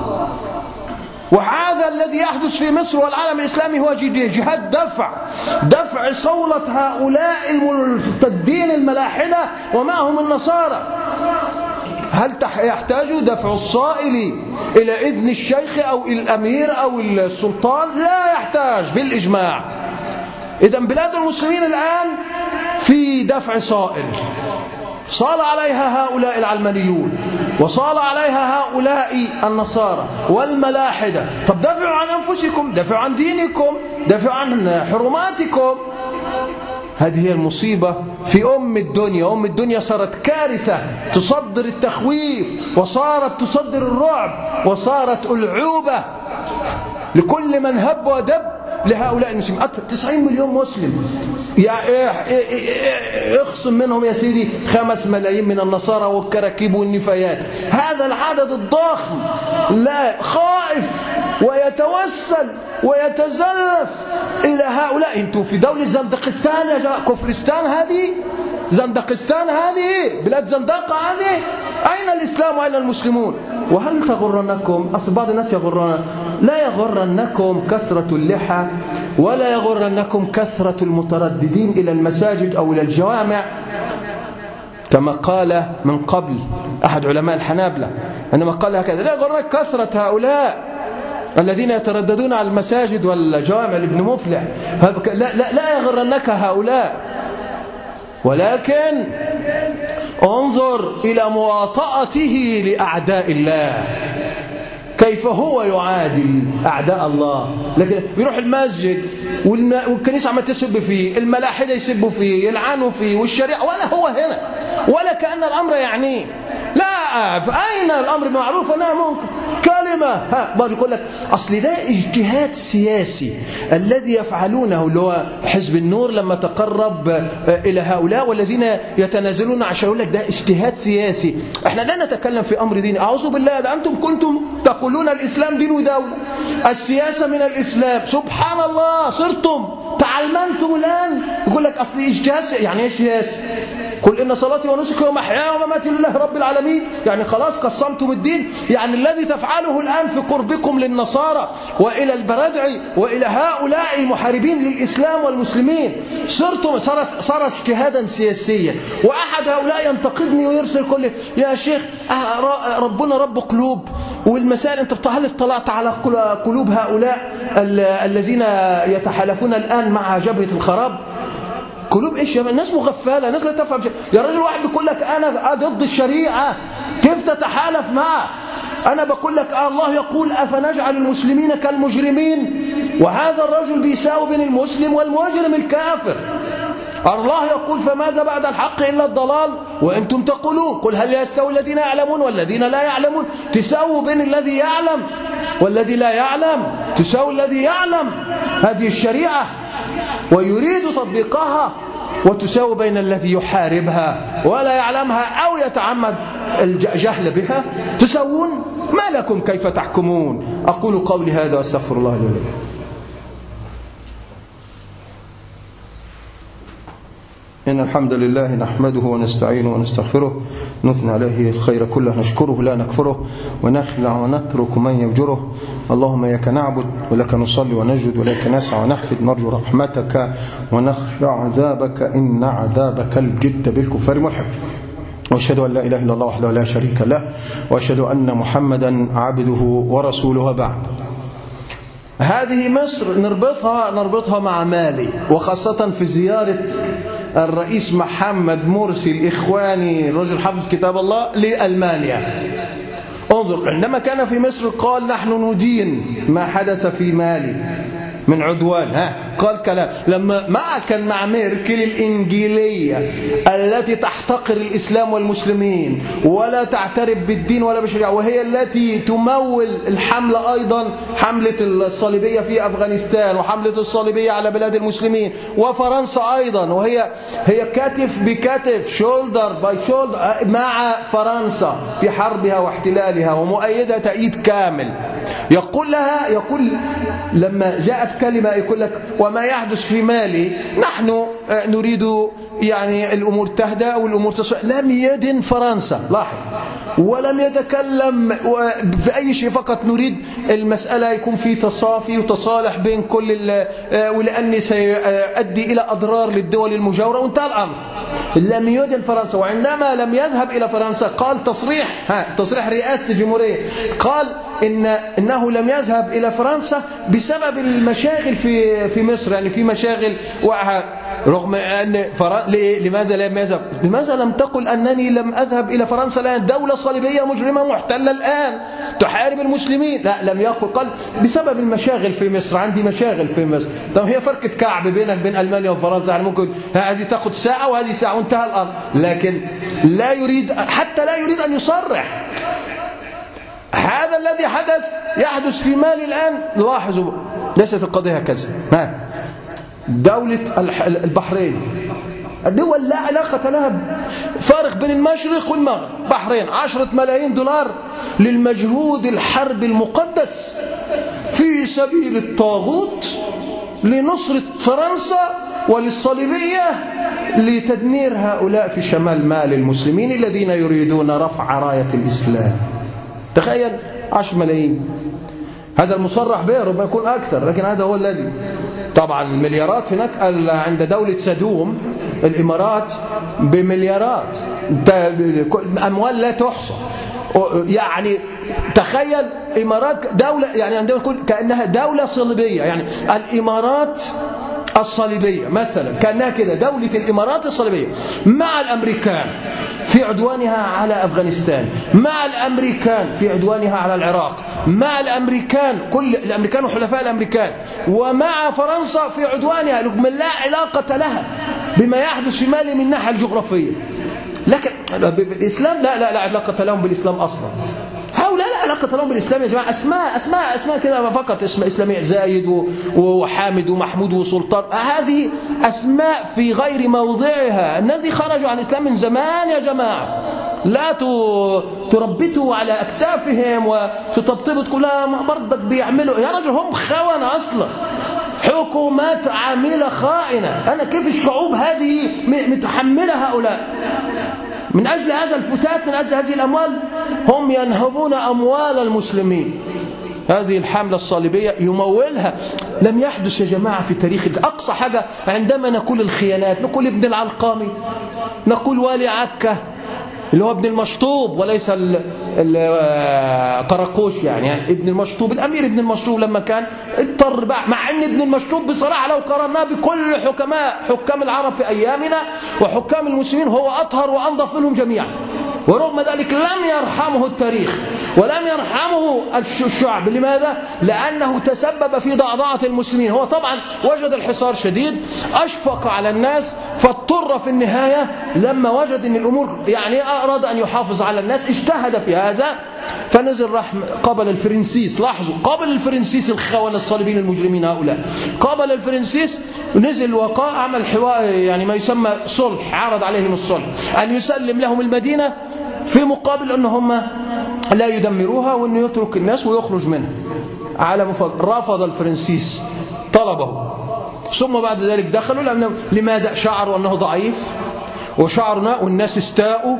وهذا الذي يحدث في مصر والعالم الإسلامي هو جهاد دفع دفع صولة هؤلاء المرتدين الملاحدة ومعهم النصارى. هل يحتاج دفع الصائل إلى إذن الشيخ أو الأمير أو السلطان؟ لا يحتاج بالإجماع. إذن بلاد المسلمين الآن في دفع صائل، صال عليها هؤلاء العلمانيون وصال عليها هؤلاء النصارى والملاحدة. طب دافعوا عن أنفسكم، دافعوا عن دينكم، دافعوا عن حرماتكم. هذه هي المصيبة في أم الدنيا. أم الدنيا صارت كارثة، تصدر التخويف وصارت تصدر الرعب وصارت ألعوبة لكل من هب ودب لهؤلاء المسلمين. أكثر تسعين مليون مسلم، اخصم منهم يا سيدي خمس ملايين من النصارى والكراكيب والنفايات. هذا العدد الضخم لا خائف ويتوسل ويتزلف إلى هؤلاء. انتم في دولة زندقستان يا جماعة، كفرستان هذه، زندقستان هذه، بلاد زندقة هذه. أين الإسلام وأين المسلمون؟ وهل تغرنكم، أصل بعض الناس يغرنا، لا يغرنكم كثرة اللحى ولا يغرنكم كثرة المترددين إلى المساجد أو إلى الجوامع، كما قال من قبل أحد علماء الحنابلة، عندما قال هكذا: لا يغرنك كثرة هؤلاء الذين يترددون على المساجد والجوامع لابن مفلح، لا, لا, لا يغرنك هؤلاء، ولكن انظر إلى مواطأته لأعداء الله، كيف هو يعادل أعداء الله. لكن بيروح المسجد والكنيسة عم تسب فيه، الملاحدة يسبوا فيه، يلعنوا فيه، والشريعة ولا هو هنا، ولا كأن الأمر يعنيه. لا، فأين الأمر معروف أنها ممكن كلمة. ها بعض يقول لك أصل ده اجتهاد سياسي الذي يفعلونه، اللي هو حزب النور لما تقرب إلى هؤلاء والذين يتنازلون عشان يقول لك ده اجتهاد سياسي. احنا لا نتكلم في أمر ديني، أعوذ بالله، ده أنتم كنتم تقولون الإسلام دين ودولة، السياسة من الإسلام. سبحان الله، صرتم تعلمنتم الآن يقول لك أصل اجتهاد، يعني ايش سياسي؟ قل إن صلاتي ونسكي ومحياي ومماتي لله رب العالمين، يعني خلاص قسمتم الدين. يعني الذي تفعله الآن في قربكم للنصارى وإلى البردع وإلى هؤلاء المحاربين للإسلام والمسلمين صرتم صارت صار اجتهادا سياسيا. وأحد هؤلاء ينتقدني ويرسل كل يا شيخ ربنا رب قلوب، والمسائل أنت هل اطلعت على قلوب هؤلاء الذين يتحالفون الآن مع جبهة الخراب؟ قلوب ايش يا الناس مغفله، الناس لا تفهم شيء. يا راجل واحد بيقول لك انا ضد الشريعه، كيف تتحالف معه؟ انا بقول لك آه الله يقول افنجعل المسلمين كالمجرمين، وهذا الرجل بيساوي بين المسلم والمجرم الكافر. الله يقول فماذا بعد الحق الا الضلال وانتم تقولون قل هل يستوي الذين يعلمون والذين لا يعلمون؟ تساوي بين الذي يعلم والذي لا يعلم، تساوي الذي يعلم هذه الشريعه ويريد تطبيقها، وتساوي بين الذي يحاربها ولا يعلمها أو يتعمد الجهل بها. تساوون؟ ما لكم كيف تحكمون؟ أقول قولي هذا وأستغفر الله لي ولكم. إن الحمد لله نحمده ونستعينه ونستغفره، نثني عليه الخير كله، نشكره لا نكفره، ونخلع ونترك من يفجره. اللهم إياك نعبد ولك نصلي ونسجد ولك نسعى ونحفد، نرجو رحمتك ونخشى عذابك إن عذابك الجد بالكفار محب. وأشهد أن لا إله إلا الله وحده لا شريك له، وأشهد أن محمدا عبده ورسوله. بعد، هذه مصر نربطها نربطها مع مالي، وخاصة في زيارة الرئيس محمد مرسي الإخواني الرجل حافظ كتاب الله لألمانيا. انظر، عندما كان في مصر قال نحن ندين ما حدث في مالي من عدوان، ها قال كلام. لما ما كان مع ميركل الإنجيلية التي تحتقر الإسلام والمسلمين ولا تعترف بالدين ولا بالشريعة، وهي التي تمول الحملة أيضا، حملة الصليبية في أفغانستان وحملة الصليبية على بلاد المسلمين، وفرنسا أيضا، وهي هي كتف بكتف شولدر باي شولدر مع فرنسا في حربها واحتلالها ومؤيدة تأييد كامل. يقول لها يقول لما جاءت كلمة يقول لك وما يحدث في مالي نحن نريد يعني الأمور تهدأ والأمور تصلح. لم يدن فرنسا، لاحظ، ولم يتكلم في أي شيء، فقط نريد المسألة يكون في تصافي وتصالح بين كل، ولأني سيؤدي إلى أضرار للدول المجاورة، وانتهى الأمر. لم يدن فرنسا. وعندما لم يذهب إلى فرنسا قال تصريح ها تصريح رئاسة الجمهورية، قال إن إنه لم يذهب إلى فرنسا بسبب المشاغل في في مصر، يعني في مشاغل وقع. رغم أن فرنسا لماذا لم يذهب؟ لماذا لم تقل أنني لم أذهب إلى فرنسا لأن دولة صليبية مجرمة محتلة الآن تحارب المسلمين؟ لا، لم يقل، قال بسبب المشاغل في مصر، عندي مشاغل في مصر. طب هي فرقة كعب بينك بين ألمانيا وفرنسا، يعني ممكن هذه تأخذ ساعة وهذه ساعة وانتهى الأمر. لكن لا يريد، حتى لا يريد أن يصرح. هذا الذي حدث يحدث في مالي الآن. لاحظوا، ليست القضية هكذا. دولة البحرين، الدول لا علاقة لها، فارق بين المشرق والمغرب. بحرين عشرة ملايين دولار للمجهود الحرب المقدس في سبيل الطاغوت لنصرة فرنسا وللصليبية لتدمير هؤلاء في شمال مال المسلمين الذين يريدون رفع راية الإسلام. تخيل، عشرة ملايين. هذا المصرح به، ربما يكون أكثر، لكن هذا هو الذي. طبعا المليارات هناك عند دولة سدوم الإمارات بمليارات، أموال لا تحصى. يعني تخيل إمارات دولة، يعني عندما نقول كأنها دولة صليبية، يعني الإمارات الصليبية مثلا كأنها كده دولة الإمارات الصليبية مع الأمريكان في عدوانها على أفغانستان، مع الأمريكان في عدوانها على العراق، مع الأمريكان كل الأمريكان وحلفاء الأمريكان، ومع فرنسا في عدوانها، لكن لا علاقة لها بما يحدث في مالي من الناحية الجغرافية. لكن بالإسلام لا لا لا علاقة لهم بالإسلام أصلا. هؤلاء لا علاقة لهم بالإسلام يا جماعة، أسماء أسماء أسماء كده فقط، اسم إسلامي زايد وحامد ومحمود وسلطان، هذه أسماء في غير موضعها. الذي خرجوا عن الإسلام من زمان يا جماعة، لا تربطوا على أكتافهم وتطبطبوا تقول لا برضك بيعملوا. يا رجل هم خونة أصلا، حكومات عاملة خائنة. أنا كيف الشعوب هذه متحملة هؤلاء من أجل هذا الفتات، من أجل هذه الأموال؟ هم ينهبون أموال المسلمين. هذه الحملة الصليبية يمولها. لم يحدث يا جماعة في تاريخ. أقصى حاجة عندما نقول الخيانات نقول ابن العلقامي، نقول والي عكا اللي هو ابن المشطوب وليس القراقوش، يعني, يعني ابن المشطوب، الأمير ابن المشطوب لما كان اضطر بقى، مع ان ابن المشطوب بصراحة لو قارناه بكل حكماء حكام العرب في أيامنا وحكام المسلمين هو أطهر وأنظف منهم جميعا، ورغم ذلك لم يرحمه التاريخ ولم يرحمه الشعب. لماذا؟ لأنه تسبب في ضعضعة المسلمين. هو طبعا وجد الحصار شديد، أشفق على الناس، فاضطر في النهاية لما وجد أن الأمور يعني أراد أن يحافظ على الناس اجتهد في هذا، فنزل رحم قابل الفرنسيس. لاحظوا، قابل الفرنسيس الخونة الصليبيين المجرمين هؤلاء، قابل الفرنسيس، نزل وقاء، عمل حوار يعني ما يسمى صلح، عرض عليهم الصلح أن يسلم لهم المدينة في مقابل أن هم لا يدمروها وأنه يترك الناس ويخرج منها على مفضل. رفض الفرنسيس طلبه، ثم بعد ذلك دخلوا. لأنه لماذا؟ شعروا أنه ضعيف، وشعرنا والناس استاءوا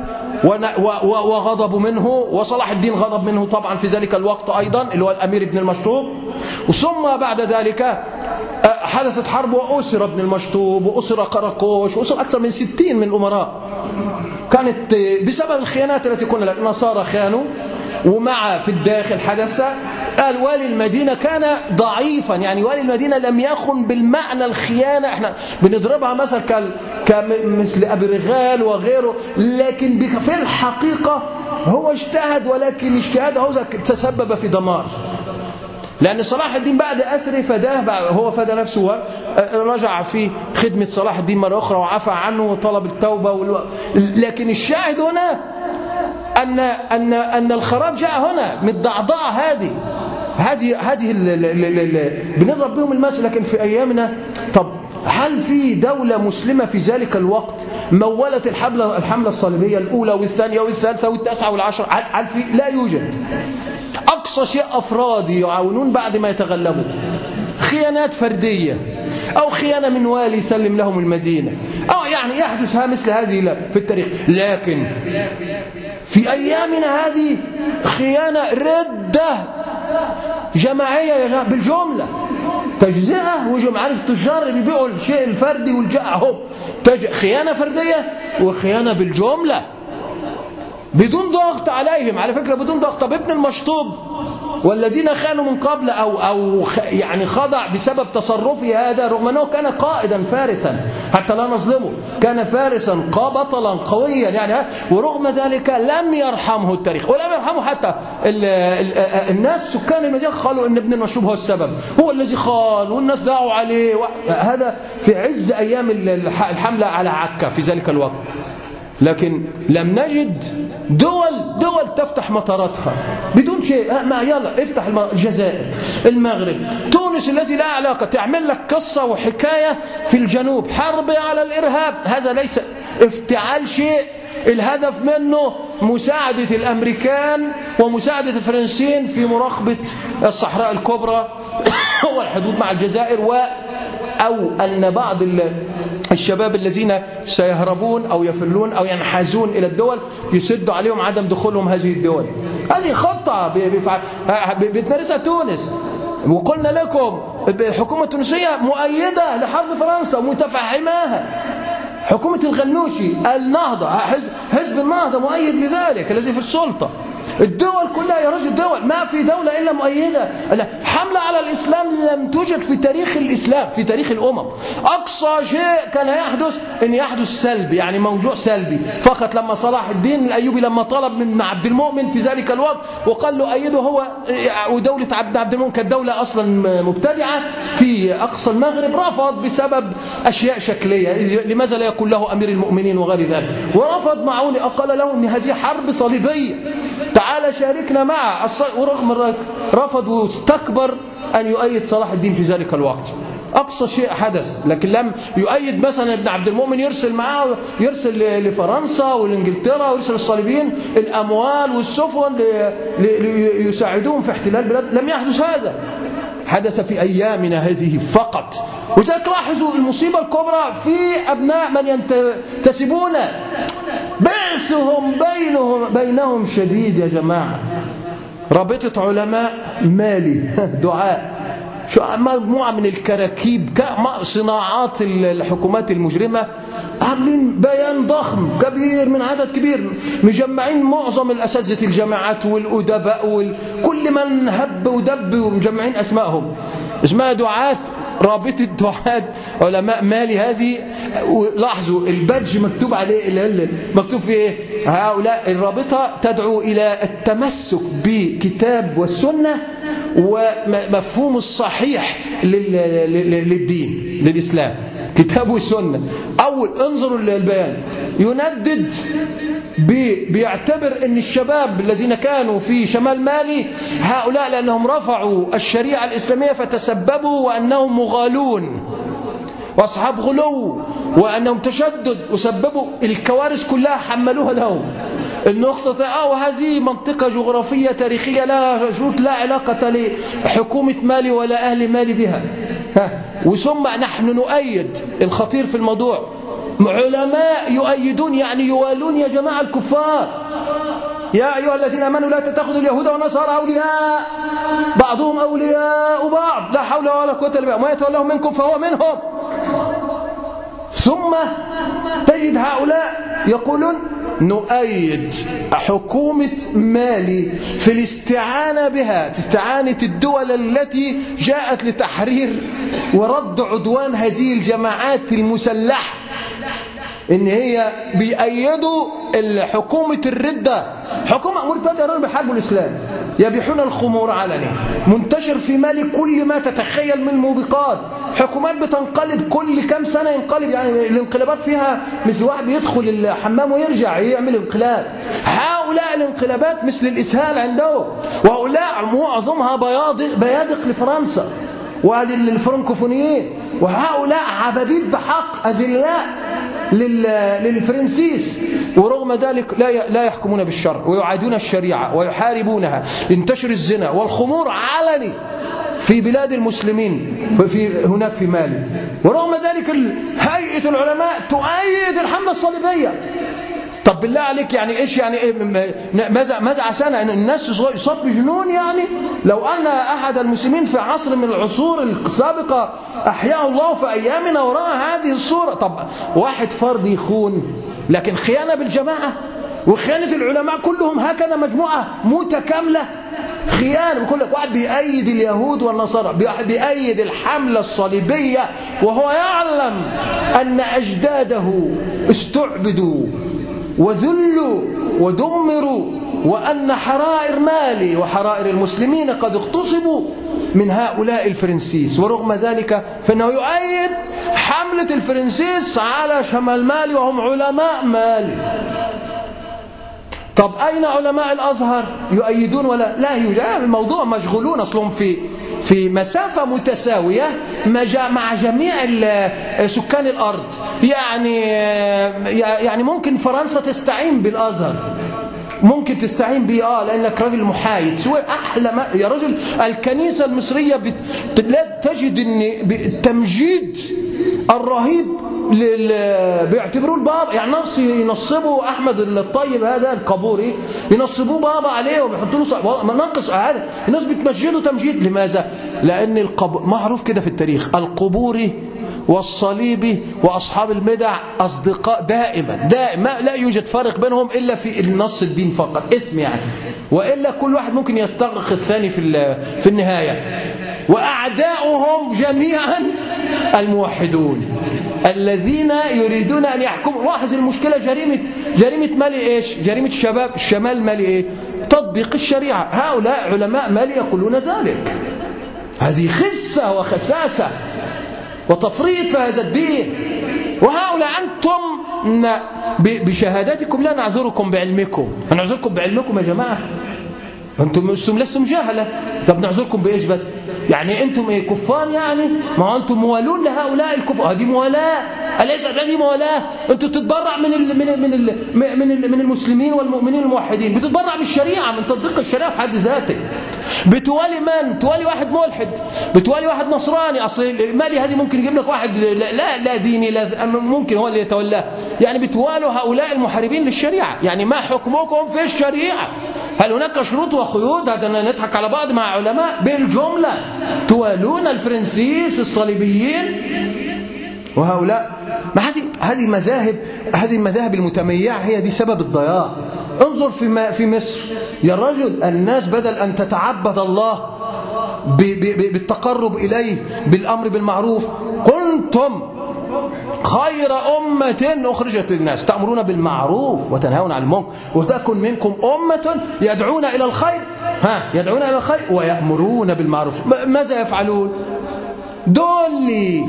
وغضبوا منه، وصلاح الدين غضب منه طبعا في ذلك الوقت أيضا اللي هو الأمير ابن المشطوب. ثم بعد ذلك حدثت حرب وأسر ابن المشطوب وأسر قراقوش وأسر أكثر من ستين من الأمراء، كانت بسبب الخيانات التي كنا لك. النصارى خانوا، ومع في الداخل حدث. قال والي المدينة كان ضعيفا، يعني والي المدينة لم يخن بالمعنى الخيانة احنا بنضربها مثلا كمثل أبي رغال وغيره، لكن في الحقيقة هو اجتهد، ولكن اجتهاده هو تسبب في دمار. لأن صلاح الدين بعد أسره فداه، هو فدى نفسه، رجع في خدمة صلاح الدين مرة أخرى وعفى عنه وطلب التوبة والو... لكن الشاهد هنا أن أن أن الخراب جاء هنا من الضعضعة هذه هذه هذه بنضرب بهم المثل. لكن في أيامنا، طب هل في دولة مسلمة في ذلك الوقت مولت الحملة الحملة الصليبية الأولى والثانية والثالثة والتاسعة والعشرة؟ هل في؟ لا يوجد. أقصى شيء أفراد يعاونون بعد ما يتغلبوا، خيانات فردية أو خيانة من والي يسلم لهم المدينة، أو يعني يحدث مثل هذه في التاريخ. لكن في أيامنا هذه خيانة ردة جماعية بالجملة، تجزئة وجمع. عارف التجار اللي بيبيعوا الشيء الفردي والجاء اهو، خيانة فردية وخيانة بالجملة بدون ضغط عليهم، على فكرة بدون ضغط. طب ابن المشطوب والذين خانوا من قبل أو أو يعني خضع بسبب تصرفه هذا، رغم أنه كان قائدا فارسا حتى لا نظلمه، كان فارسا بطلا قويا يعني، ورغم ذلك لم يرحمه التاريخ ولم يرحمه حتى ال ال الناس سكان المدينة. قالوا أن ابن المشطوب هو السبب، هو الذي خان والناس دعوا عليه. هذا في عز أيام الحملة على عكا في ذلك الوقت. لكن لم نجد دول دول تفتح مطاراتها بدون شيء. ما يلا افتح الجزائر، المغرب، تونس التي لا علاقة، تعمل لك قصة وحكاية في الجنوب، حرب على الإرهاب. هذا ليس افتعال شيء، الهدف منه مساعدة الأمريكان ومساعدة الفرنسيين في مراقبة الصحراء الكبرى والحدود مع الجزائر، و أو أن بعض الشباب الذين سيهربون أو يفلون أو ينحازون إلى الدول يسدوا عليهم عدم دخولهم هذه الدول. هذه خطة بتمارسها تونس. وقلنا لكم الحكومة التونسية مؤيدة لحرب فرنسا ومتفهماها. حكومة الغنوشي النهضة، حزب النهضة مؤيد لذلك الذي في السلطة. الدول كلها يا رجل، الدول ما في دولة إلا مؤيدة. حملة على الإسلام لم توجد في تاريخ الإسلام، في تاريخ الأمم. أقصى شيء كان يحدث أن يحدث سلبي، يعني موضوع سلبي فقط. لما صلاح الدين الأيوبي لما طلب من عبد المؤمن في ذلك الوقت وقال له أيده هو، ودولة عبد عبد المؤمن كانت دولة أصلا مبتدعة في أقصى المغرب، رفض بسبب أشياء شكلية. لماذا لا يقول له أمير المؤمنين وغير ذلك؟ ورفض معوني، قال له أن هذه حرب صليبية، تعال شاركنا معه. ورغم رفض واستكبر أن يؤيد صلاح الدين في ذلك الوقت. أقصى شيء حدث، لكن لم يؤيد مثلا ابن عبد المؤمن يرسل معه، يرسل لفرنسا والإنجلترا ويرسل الصليبيين الأموال والسفن ليساعدوهم في احتلال بلاد. لم يحدث هذا. حدث في أيامنا هذه فقط. وذلك لاحظوا المصيبة الكبرى في أبناء من ينتسبون بأسهم بينهم, بينهم شديد يا جماعة. رابطة علماء مالي دعاء، مجموعة من الكراكيب، صناعات الحكومات المجرمة، عاملين بيان ضخم كبير من عدد كبير، مجمعين معظم الأساتذة الجامعات والأدباء وكل من هب ودب، ومجمعين أسمائهم، اسمها دعاة رابطة دعاة علماء مالي. هذه لاحظوا البادج مكتوب عليه، مكتوب في ايه؟ هؤلاء الرابطة تدعو إلى التمسك بكتاب والسنة ومفهوم الصحيح للدين للإسلام، كتاب والسنة. أول انظروا البيان، يندد بيعتبر أن الشباب الذين كانوا في شمال مالي هؤلاء لأنهم رفعوا الشريعة الإسلامية فتسببوا، وأنهم مغالون وأصحاب غلو، وأنهم تشدد وسببوا الكوارث كلها حملوها لهم. النقطة آه وهذه منطقة جغرافية تاريخية لا شروط، لا علاقة لحكومة مالي ولا أهل مالي بها. ها. وثم نحن نؤيد الخطير في الموضوع، علماء يؤيدون يعني يوالون يا جماعة الكفار. يا أيها الذين آمنوا لا تتخذوا اليهود والنصارى أولياء بعضهم أولياء بعض لا حول ولا قوة إلا بالله وما يتولهم منكم فهو منهم. ثم تجد هؤلاء يقولون نؤيد حكومة مالي في الاستعانة بها، استعانة الدول التي جاءت لتحرير ورد عدوان هذه الجماعات المسلحة، ان هي بيأيدوا حكومة الردة، حكومة مرتدة بحرب الإسلام، يبيحون الخمور علني، منتشر في مالي كل ما تتخيل من موبقات، حكومات بتنقلب كل كم سنة ينقلب، يعني الانقلابات فيها مثل واحد بيدخل الحمام ويرجع يعمل انقلاب. هؤلاء الانقلابات مثل الإسهال عندهم، وهؤلاء معظمها بيادق, بيادق لفرنسا وللفرنكوفونيين، وهؤلاء عبابيد بحق أذلاء للفرنسيس، ورغم ذلك لا لا يحكمون بالشرع ويعادون الشريعة ويحاربونها. ينتشر الزنا والخمور علني في بلاد المسلمين في هناك في مالي، ورغم ذلك هيئة العلماء تؤيد الحملة الصليبية. طب بالله عليك يعني ايش يعني إيه ماذا ماذا عسانا ان الناس يصاب بجنون؟ يعني لو ان احد المسلمين في عصر من العصور السابقه احياه الله في ايامنا وراء هذه الصوره، طب واحد فرد يخون، لكن خيانه بالجماعه وخيانه العلماء كلهم هكذا مجموعه متكامله، خيانه. بيقول لك واحد بيأيد اليهود والنصارى، بيأيد الحمله الصليبيه وهو يعلم ان اجداده استعبدوا وذلوا ودمروا، وأن حرائر مالي وحرائر المسلمين قد اغتصبوا من هؤلاء الفرنسيس، ورغم ذلك فإنه يؤيد حملة الفرنسيس على شمال مالي وهم علماء مالي. طب أين علماء الأزهر يؤيدون ولا لا يوجد؟ الموضوع مشغولون أصلهم في في مسافة متساوية مع جميع سكان الأرض. يعني يعني ممكن فرنسا تستعين بالأزهر، ممكن تستعين به اه لانك راجل محايد، سواء احلى ما يا رجل. الكنيسه المصريه بت... لا تجد ان التمجيد الرهيب لل... بيعتبروه البابا، يعني نص ينصبوا احمد الطيب هذا القبوري ينصبوه بابا عليه وبيحطوا له صع... مناقص هذا، الناس بتمجده تمجيد. لماذا؟ لان القب... معروف كده في التاريخ القبوري والصليبي وأصحاب البدع أصدقاء دائما دائما، لا يوجد فرق بينهم إلا في النص الدين فقط، اسم يعني، وإلا كل واحد ممكن يستغرق الثاني في في النهاية. وأعداؤهم جميعا الموحدون الذين يريدون أن يحكموا. لاحظ المشكلة، جريمة جريمة مالي إيش؟ جريمة الشباب الشمال مالي إيه؟ تطبيق الشريعة. هؤلاء علماء مالي يقولون ذلك. هذه خسة وخساسة وتفريط في هذا الدين. وهؤلاء أنتم بشهاداتكم لا نعذركم بعلمكم، نعذركم بعلمكم يا جماعة، أنتم لستم جهلة. طب نعذركم بإيش بس؟ يعني أنتم إيه كفار؟ يعني ما أنتم موالون لهؤلاء الكفار، هذه موالاة أليس الذي مولاه؟ أنت تتبرع من ال من ال من ال من, ال من المسلمين والمؤمنين الموحدين، بتتبرع من الشريعة، من تطبيق الشريعة في حد ذاته. بتوالي من؟ توالي واحد ملحد، بتوالي واحد نصراني. أصل مالي هذه ممكن يجيب لك واحد لا لا ديني، لا ممكن هو اللي يتولاه. يعني بتوالوا هؤلاء المحاربين للشريعة. يعني ما حكمكم في الشريعة؟ هل هناك شروط وقيود؟ هذا نضحك على بعض مع علماء بالجملة. توالون الفرنسيس الصليبيين وهؤلاء. ما هذه هذه مذاهب، هذه المذاهب المتميعة هي دي سبب الضياع. انظر في في مصر يا رجل، الناس بدل أن تتعبد الله بالتقرب إليه بالأمر بالمعروف، كنتم خير أمة أخرجت للناس تأمرون بالمعروف وتنهون عن المنكر وتكن منكم أمة يدعون إلى الخير ها يدعون إلى الخير ويأمرون بالمعروف. ماذا يفعلون؟ دول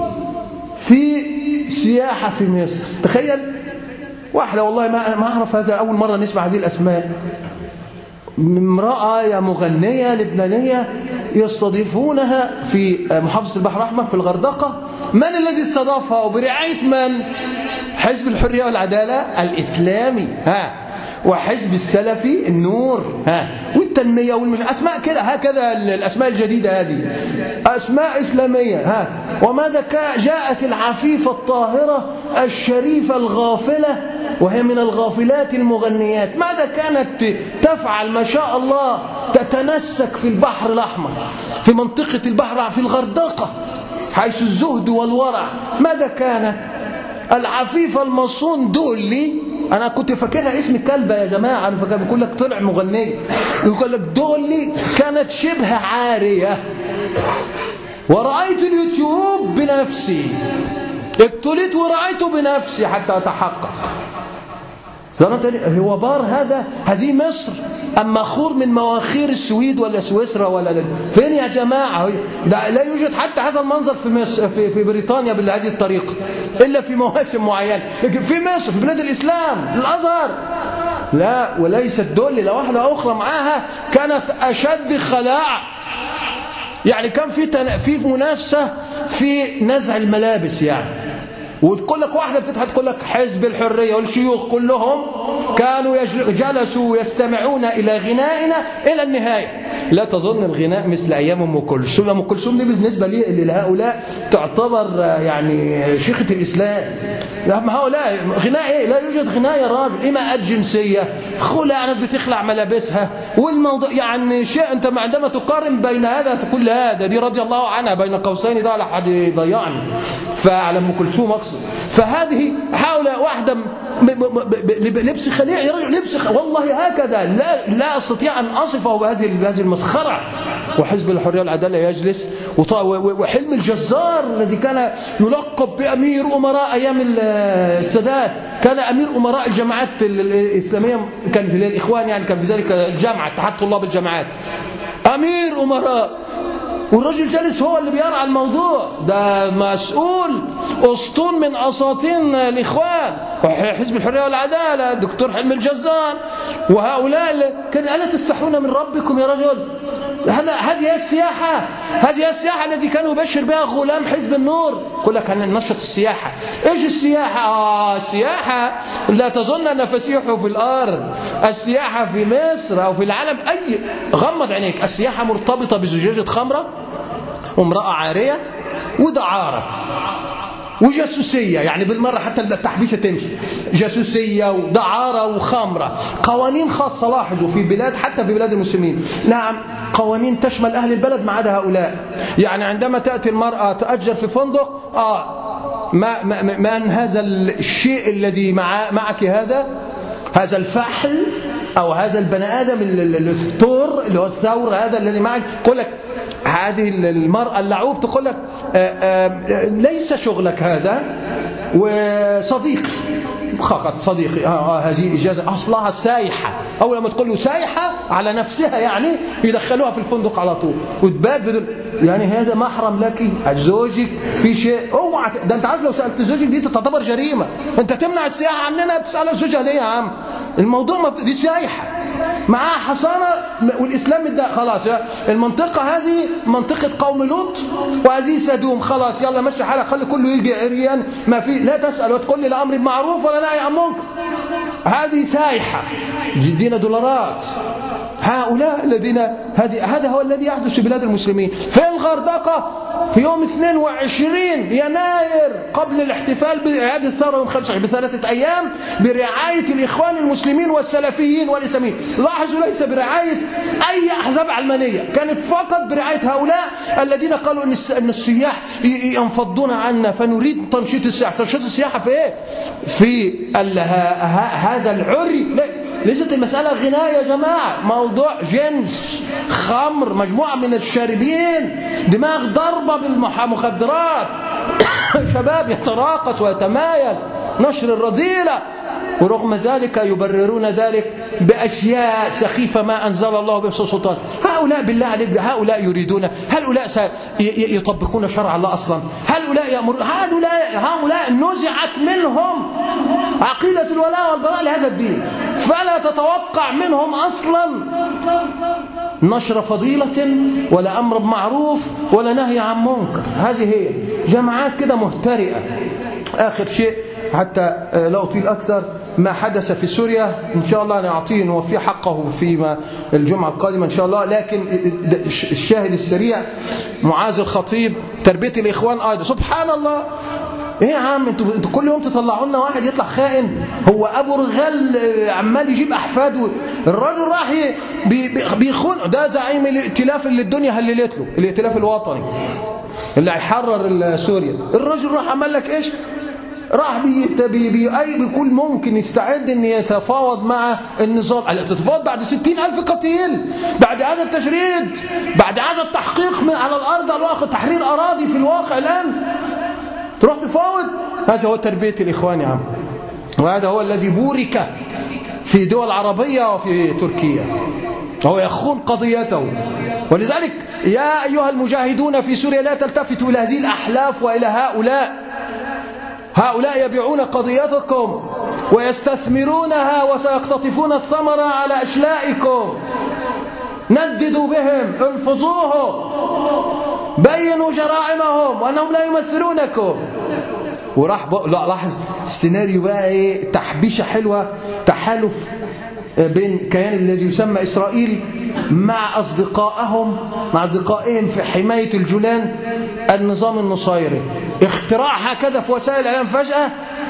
في سياحة في مصر. تخيل واحدة، والله ما ما أعرف، هذا أول مرة نسمع هذه الأسماء. امرأة يا مغنية لبنانية يستضيفونها في محافظة البحر الأحمر في الغردقة. من الذي استضافها وبرعاية من؟ حزب الحرية والعدالة الإسلامي ها وحزب السلفي النور ها والتنمية والمجمع. أسماء كده هكذا، الأسماء الجديدة هذه أسماء إسلامية ها. وماذا جاءت العفيفة الطاهرة الشريفة الغافلة، وهي من الغافلات المغنيات، ماذا كانت تفعل؟ ما شاء الله تتنسك في البحر الأحمر، في منطقة البحر في الغردقة حيث الزهد والورع. ماذا كانت العفيفة المصون دولي؟ أنا كنت فاكرها اسم كلبة يا جماعة، أنا فاكر بيقول لك طلع مغنية، يقول لك دولي كانت شبه عارية. ورأيت اليوتيوب بنفسي، ابتليت ورأيته بنفسي حتى أتحقق. هو بار هذا؟ هذه مصر أم مخور من مواخير السويد ولا سويسرا ولا لا؟ فين يا جماعة؟ ده لا يوجد حتى هذا المنظر في مصر في, في بريطانيا بهذه الطريقة إلا في مواسم معينة، لكن في مصر في بلاد الإسلام الأزهر لا. وليست دول لواحدة أخرى معاها كانت أشد خلاعة. يعني كان في تن... في منافسة في نزع الملابس يعني. وتقول لك واحدة بتضحك تقول لك حزب الحرية والشيوخ كلهم كانوا جلسوا يستمعون إلى غنائنا إلى النهاية. لا تظن الغناء مثل أيام أم كلثوم. أم كلثوم دي بالنسبة لهؤلاء تعتبر يعني شيخة الإسلام. هؤلاء غناء إيه؟ لا يوجد غناء يا راجل. إيماءات جنسية، خلع، ناس بتخلع ملابسها، والموضوع يعني شيء. أنت عندما تقارن بين هذا في كل هذا، دي رضي الله عنها بين قوسين، ده على حد يضيعني، فعلى أم كلثوم أقصد. فهذه حاول واحدة لبس خليع يا رجل، لبس خليع. والله هكذا لا لا أستطيع أن أصفه بهذه بهذه المسخرة. وحزب الحرية والعدالة يجلس، وحلم الجزار الذي كان يلقب بأمير أمراء أيام السادات، كان أمير أمراء الجامعات الإسلامية، كان في الإخوان يعني، كان في ذلك الجامعة اتحاد طلاب الجامعات، أمير أمراء. والرجل جالس هو اللي بيرعى الموضوع ده، مسؤول أسطول من أساطين الإخوان وحزب الحرية والعدالة الدكتور حلمي الجزار. وهؤلاء كان ألا تستحون من ربكم يا رجل؟ هذه هي السياحة، هذه هي السياحة التي كانوا يبشر بها غلام حزب النور. يقول لك هننشط السياحة. ايش السياحة؟ آه السياحة لا تظن أن فسيحوا في الأرض. السياحة في مصر أو في العالم أي غمض عينيك، السياحة مرتبطة بزجاجة خمرة وامرأة عارية ودعارة وجاسوسية، يعني بالمرة حتى التحبيشة تمشي، جاسوسية ودعارة وخمرة. قوانين خاصة لاحظوا في بلاد، حتى في بلاد المسلمين، نعم قوانين تشمل أهل البلد ما عدا هؤلاء. يعني عندما تأتي المرأة تأجر في فندق، آه ما ما من هذا الشيء الذي مع معك، هذا هذا الفحل أو هذا البني آدم الثور اللي هو الثور هذا الذي معك، يقول لك هذه المرأة اللعوب تقول لك آآ آآ ليس شغلك هذا، وصديقي فقط صديقي. آه آه هذه إجازة أصلها السايحة. أول ما تقول له سايحة على نفسها يعني يدخلوها في الفندق على طول وتبات بدل. يعني هذا محرم لك، زوجك في شيء اوعى. ده أنت عارف لو سألت زوجك دي تعتبر جريمة. أنت تمنع السياحة عننا، بتسأل زوجها ليه يا عم؟ الموضوع مف... دي سايحة. معاه حصانة والإسلام ده خلاص، المنطقة هذه منطقة قوم لوط وهذه سدوم، خلاص يلا مشي حالك، خلي كله يجي عريان، ما في لا تسأل وتقول لي لا أمر بمعروف ولا نهي عن منكر. هذه سايحة جدينا دولارات. هؤلاء الذين هذا هو الذي يحدث في بلاد المسلمين. في الغردقة في يوم اثنين وعشرين يناير قبل الاحتفال بإعادة الثورة يوم خمسة وعشرين بثلاثة أيام برعاية الإخوان المسلمين والسلفيين والإسلاميين. لاحظوا ليس برعاية أي أحزاب علمانية، كانت فقط برعاية هؤلاء الذين قالوا أن السياح ينفضون عنا فنريد تنشيط السياحة. تنشيط السياحة في إيه؟ في هذا العري. ليست المسألة غناء يا جماعة، موضوع جنس، خمر، مجموعة من الشاربين، دماغ ضربة بالمخدرات، شباب يتراقص ويتمايل، نشر الرذيلة، ورغم ذلك يبررون ذلك بأشياء سخيفة ما أنزل الله بها سلطان. هؤلاء بالله عليك هؤلاء يريدون، هؤلاء يطبقون شرع الله أصلا؟ هؤلاء يأمرون؟ هؤلاء هؤلاء نزعت منهم عقيدة الولاء والبراء لهذا الدين، فلا تتوقع منهم أصلا نشر فضيلة ولا أمر بمعروف ولا نهي عن منكر. هذه هي جماعات كده مهترئة. آخر شيء حتى لا أطيل أكثر، ما حدث في سوريا إن شاء الله نعطيه نوفيه حقه في الجمعة القادمة إن شاء الله. لكن الشاهد السريع، معاذ الخطيب، تربية الإخوان أيضا. سبحان الله، ايه يا عم انتوا انتوا كل يوم تطلعوا لنا واحد يطلع خائن، هو ابو رغال عمال يجيب احفاده، الراجل راح بيخون، ده زعيم الائتلاف اللي الدنيا هللت له، الائتلاف الوطني اللي هيحرر سوريا. الراجل راح عمل لك ايش؟ راح بي بي اي بيكون ممكن يستعد ان يتفاوض مع النظام. تتفاوض بعد ستين ألف قتيل، بعد هذا التشريد، بعد هذا التحقيق من على الارض الواقع، تحرير اراضي في الواقع الان، تروح تفاوض؟ هذا هو تربية الإخوان يا عم، وهذا هو الذي بورك في دول عربية وفي تركيا، هو يخون قضيته. ولذلك يا أيها المجاهدون في سوريا لا تلتفتوا إلى هذه الأحلاف وإلى هؤلاء، هؤلاء يبيعون قضيتكم ويستثمرونها وسيقتطفون الثمرة على أشلائكم. نددوا بهم، انفضوهم، بينوا جرائمهم وأنهم لا يمثلونكم. وراح لاحظ السيناريو بقى ايه، تحبيشة حلوة، تحالف بين كيان الذي يسمى إسرائيل مع أصدقائهم مع أصدقائهم في حماية الجولان النظام النصيري. اختراع هكذا في وسائل الإعلام فجأة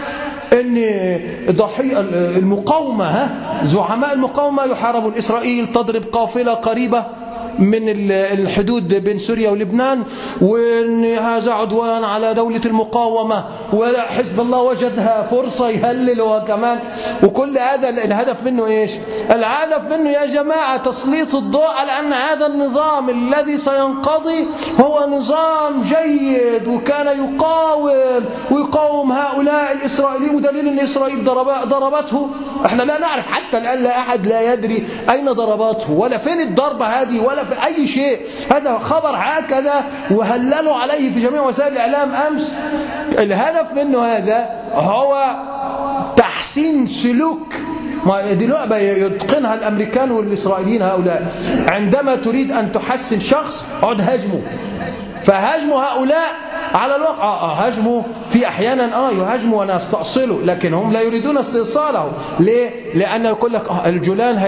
ان ضحية المقاومة، ها زعماء المقاومة يحاربون، إسرائيل تضرب قافلة قريبة من الحدود بين سوريا ولبنان، وان هذا عدوان على دولة المقاومة، وحزب الله وجدها فرصة يهلل هو كمان. وكل هذا الهدف منه ايش؟ الهدف منه يا جماعة تسليط الضوء على ان هذا النظام الذي سينقضي هو نظام جيد، وكان يقاوم ويقاوم هؤلاء الإسرائيليين، ودليل ان إسرائيل ضربته. احنا لا نعرف حتى الآن، لا أحد لا يدري أين ضربته ولا فين الضربة هذه ولا في أي شيء. هذا خبر هكذا وهللوا عليه في جميع وسائل الإعلام أمس. الهدف منه هذا هو تحسين سلوك، ما دي لعبة يتقنها الأمريكان والإسرائيليين هؤلاء. عندما تريد أن تحسن شخص عد هجمه، فهاجموا هؤلاء على الواقع. آه هاجموا في أحيانا آه يهاجموا ونستأصله، لكن هم لا يريدون استئصاله. ليه؟ لأنه يقول لك آه الجولان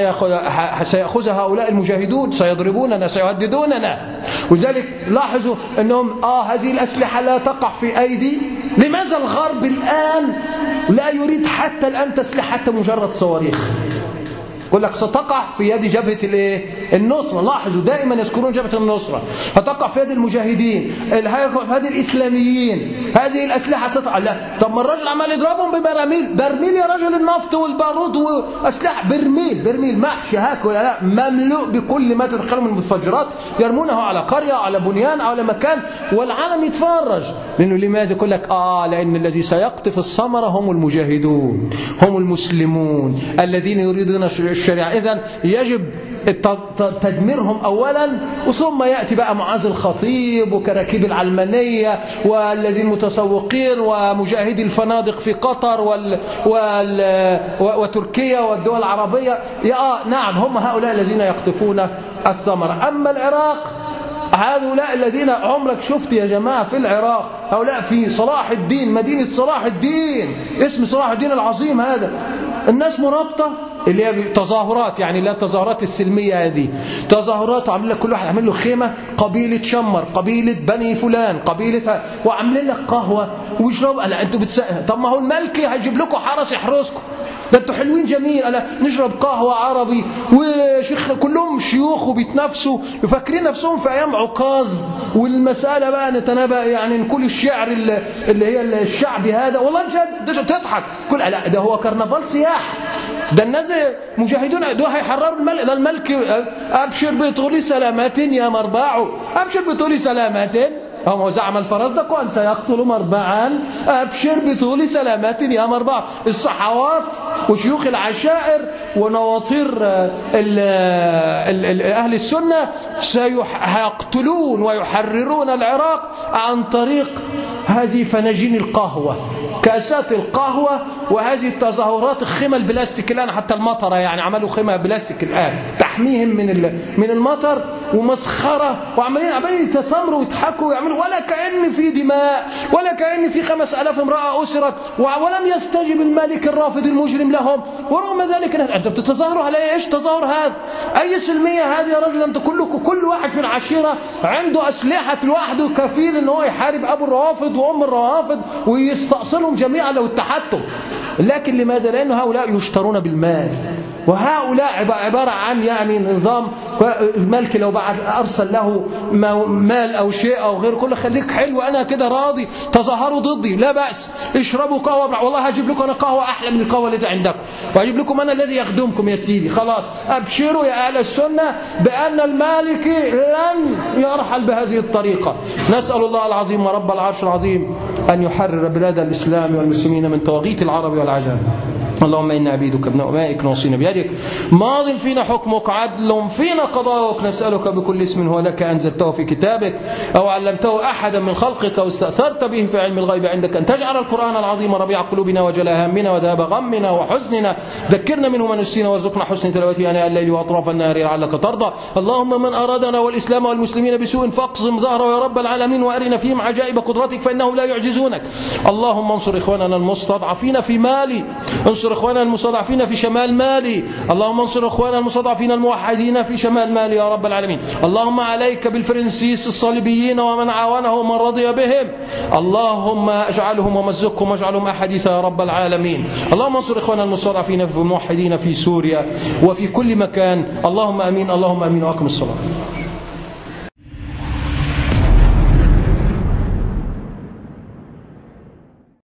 سيأخذ هؤلاء المجاهدون، سيضربوننا، سيهددوننا. ولذلك لاحظوا أنهم آه هذه الأسلحة لا تقع في أيدي. لماذا الغرب الآن لا يريد حتى الآن تسليح حتى مجرد صواريخ؟ يقول لك ستقع في يد جبهة الايه؟ النصرة. لاحظوا دائما يذكرون جبهة النصرة، هتقع في يد المجاهدين، هذه الإسلاميين، هذه الأسلحة ستقع. لا، طب ما الرجل عمال يضربهم ببراميل، برميل يا رجل، النفط والبارود وأسلحة، برميل برميل محشي هكذا، لا مملوء بكل ما تدخله من المتفجرات، يرمونه على قرية على بنيان على مكان، والعالم يتفرج. لأنه لماذا؟ يقول لك آه لأن الذي سيقطف الثمرة هم المجاهدون، هم المسلمون الذين يريدون الشريعة. إذن يجب تدميرهم أولا، وثم يأتي بقى معاذ الخطيب وكراكيب العلمانية والذين متسوقين ومجاهدي الفنادق في قطر وال وال وتركيا والدول العربية. آه نعم، هم هؤلاء الذين يقطفون الثمرة. أما العراق، هؤلاء الذين عمرك شفت يا جماعة في العراق، هؤلاء في صلاح الدين، مدينة صلاح الدين، اسم صلاح الدين العظيم هذا، الناس مرابطة، اللي هي تظاهرات، يعني لا التظاهرات السلمية هذه، تظاهرات، وعاملين لك كل واحد عامل له خيمة، قبيلة شمر، قبيلة بني فلان، قبيلة، وعاملين لك قهوة ويشربوا. لا انتوا بتسقوا، طب ما هو الملكي هيجيب لكم حرس يحرسكم، ده انتوا حلوين جميل، ألا نشرب قهوة عربي وشيخ، كلهم شيوخ وبيتنافسوا وفاكرين نفسهم في أيام عكاظ، والمسألة بقى نتنبأ يعني كل الشعر اللي هي الشعبي هذا، والله مش تضحك كل، لا ده هو كرنفال سياح، ده الناس مجاهدون دول هيحرروا الملك، ده الملك أبشر بطول سلامات يا مرباع، أبشر بطول سلامات، هم زعم الفرزدق أن سيقتل مربعا، أبشر بطول سلامات يا مربع. الصحوات وشيوخ العشائر ونواطير أهل السنة سيقتلون ويحررون العراق عن طريق هذه فناجين القهوة، كاسات القهوة، وهذه التظاهرات، الخيمة البلاستيك الآن، حتى المطرة يعني عملوا خيمة بلاستيك الآن تحميهم من من المطر، ومسخرة، وعمالين عمالين يتسامروا ويضحكوا ويعملوا، ولا كأن في دماء، ولا كأن في خمس آلاف امرأة أسرت، ولم يستجب الملك الرافض المجرم لهم، ورغم ذلك أنت بتتظاهروا على إيش؟ تظاهر هذا أي سلمية هذه يا رجل؟ أنت كلكم، كل واحد في العشيرة عنده أسلحة لوحده كفيل إن هو يحارب أبو الروافض وأم الروافض ويستأصلهم جميعا لو اتحدتم. لكن لماذا؟ لأن هؤلاء يشترون بالمال، وهؤلاء عبارة عن يعني نظام الملك لو بعد أرسل له مال أو شيء أو غير، كله خليك حلو أنا كده راضي، تظاهروا ضدي لا بأس، اشربوا قهوة، والله هجيب لكم أنا قهوة أحلى من القهوة اللي عندكم، وهجيب لكم أنا الذي يخدمكم يا سيدي، خلاص أبشروا يا أهل السنة بأن المالك لن يرحل بهذه الطريقة. نسأل الله العظيم ورب العرش العظيم أن يحرر بلاد الإسلام والمسلمين من طواغيت العرب والعجم. اللهم إنا عبيدك ابن أمائك نوصينا بيدك، ماض فينا حكمك، عدل فينا قضاؤك، نسألك بكل اسم هو لك أنزلته في كتابك أو علمته أحدا من خلقك أو استأثرت به في علم الغيب عندك، أن تجعل القرآن العظيم ربيع قلوبنا وجلاء همنا وذهاب غمنا وحزننا، ذكرنا منه ما نسينا وارزقنا حسن تلاوته آناء الليل وأطراف النهار لعلك ترضى. اللهم من أرادنا والإسلام والمسلمين بسوء فاقسم ظهره يا رب العالمين، وأرنا فيهم عجائب قدرتك فإنهم لا يعجزونك. اللهم انصر إخواننا المستضعفين في مالي، انصر إخواننا المستضعفين في شمال مالي، اللهم انصر إخواننا المستضعفين الموحدين في شمال مالي يا رب العالمين. اللهم عليك بالفرنسيس الصليبيين ومن عاونهم ومن رضي بهم، اللهم اجعلهم ومزقهم واجعلهم أحاديث يا رب العالمين. اللهم انصر إخواننا المستضعفين في الموحدين في سوريا وفي كل مكان، اللهم أمين، اللهم أمين، وأقم الصلاة.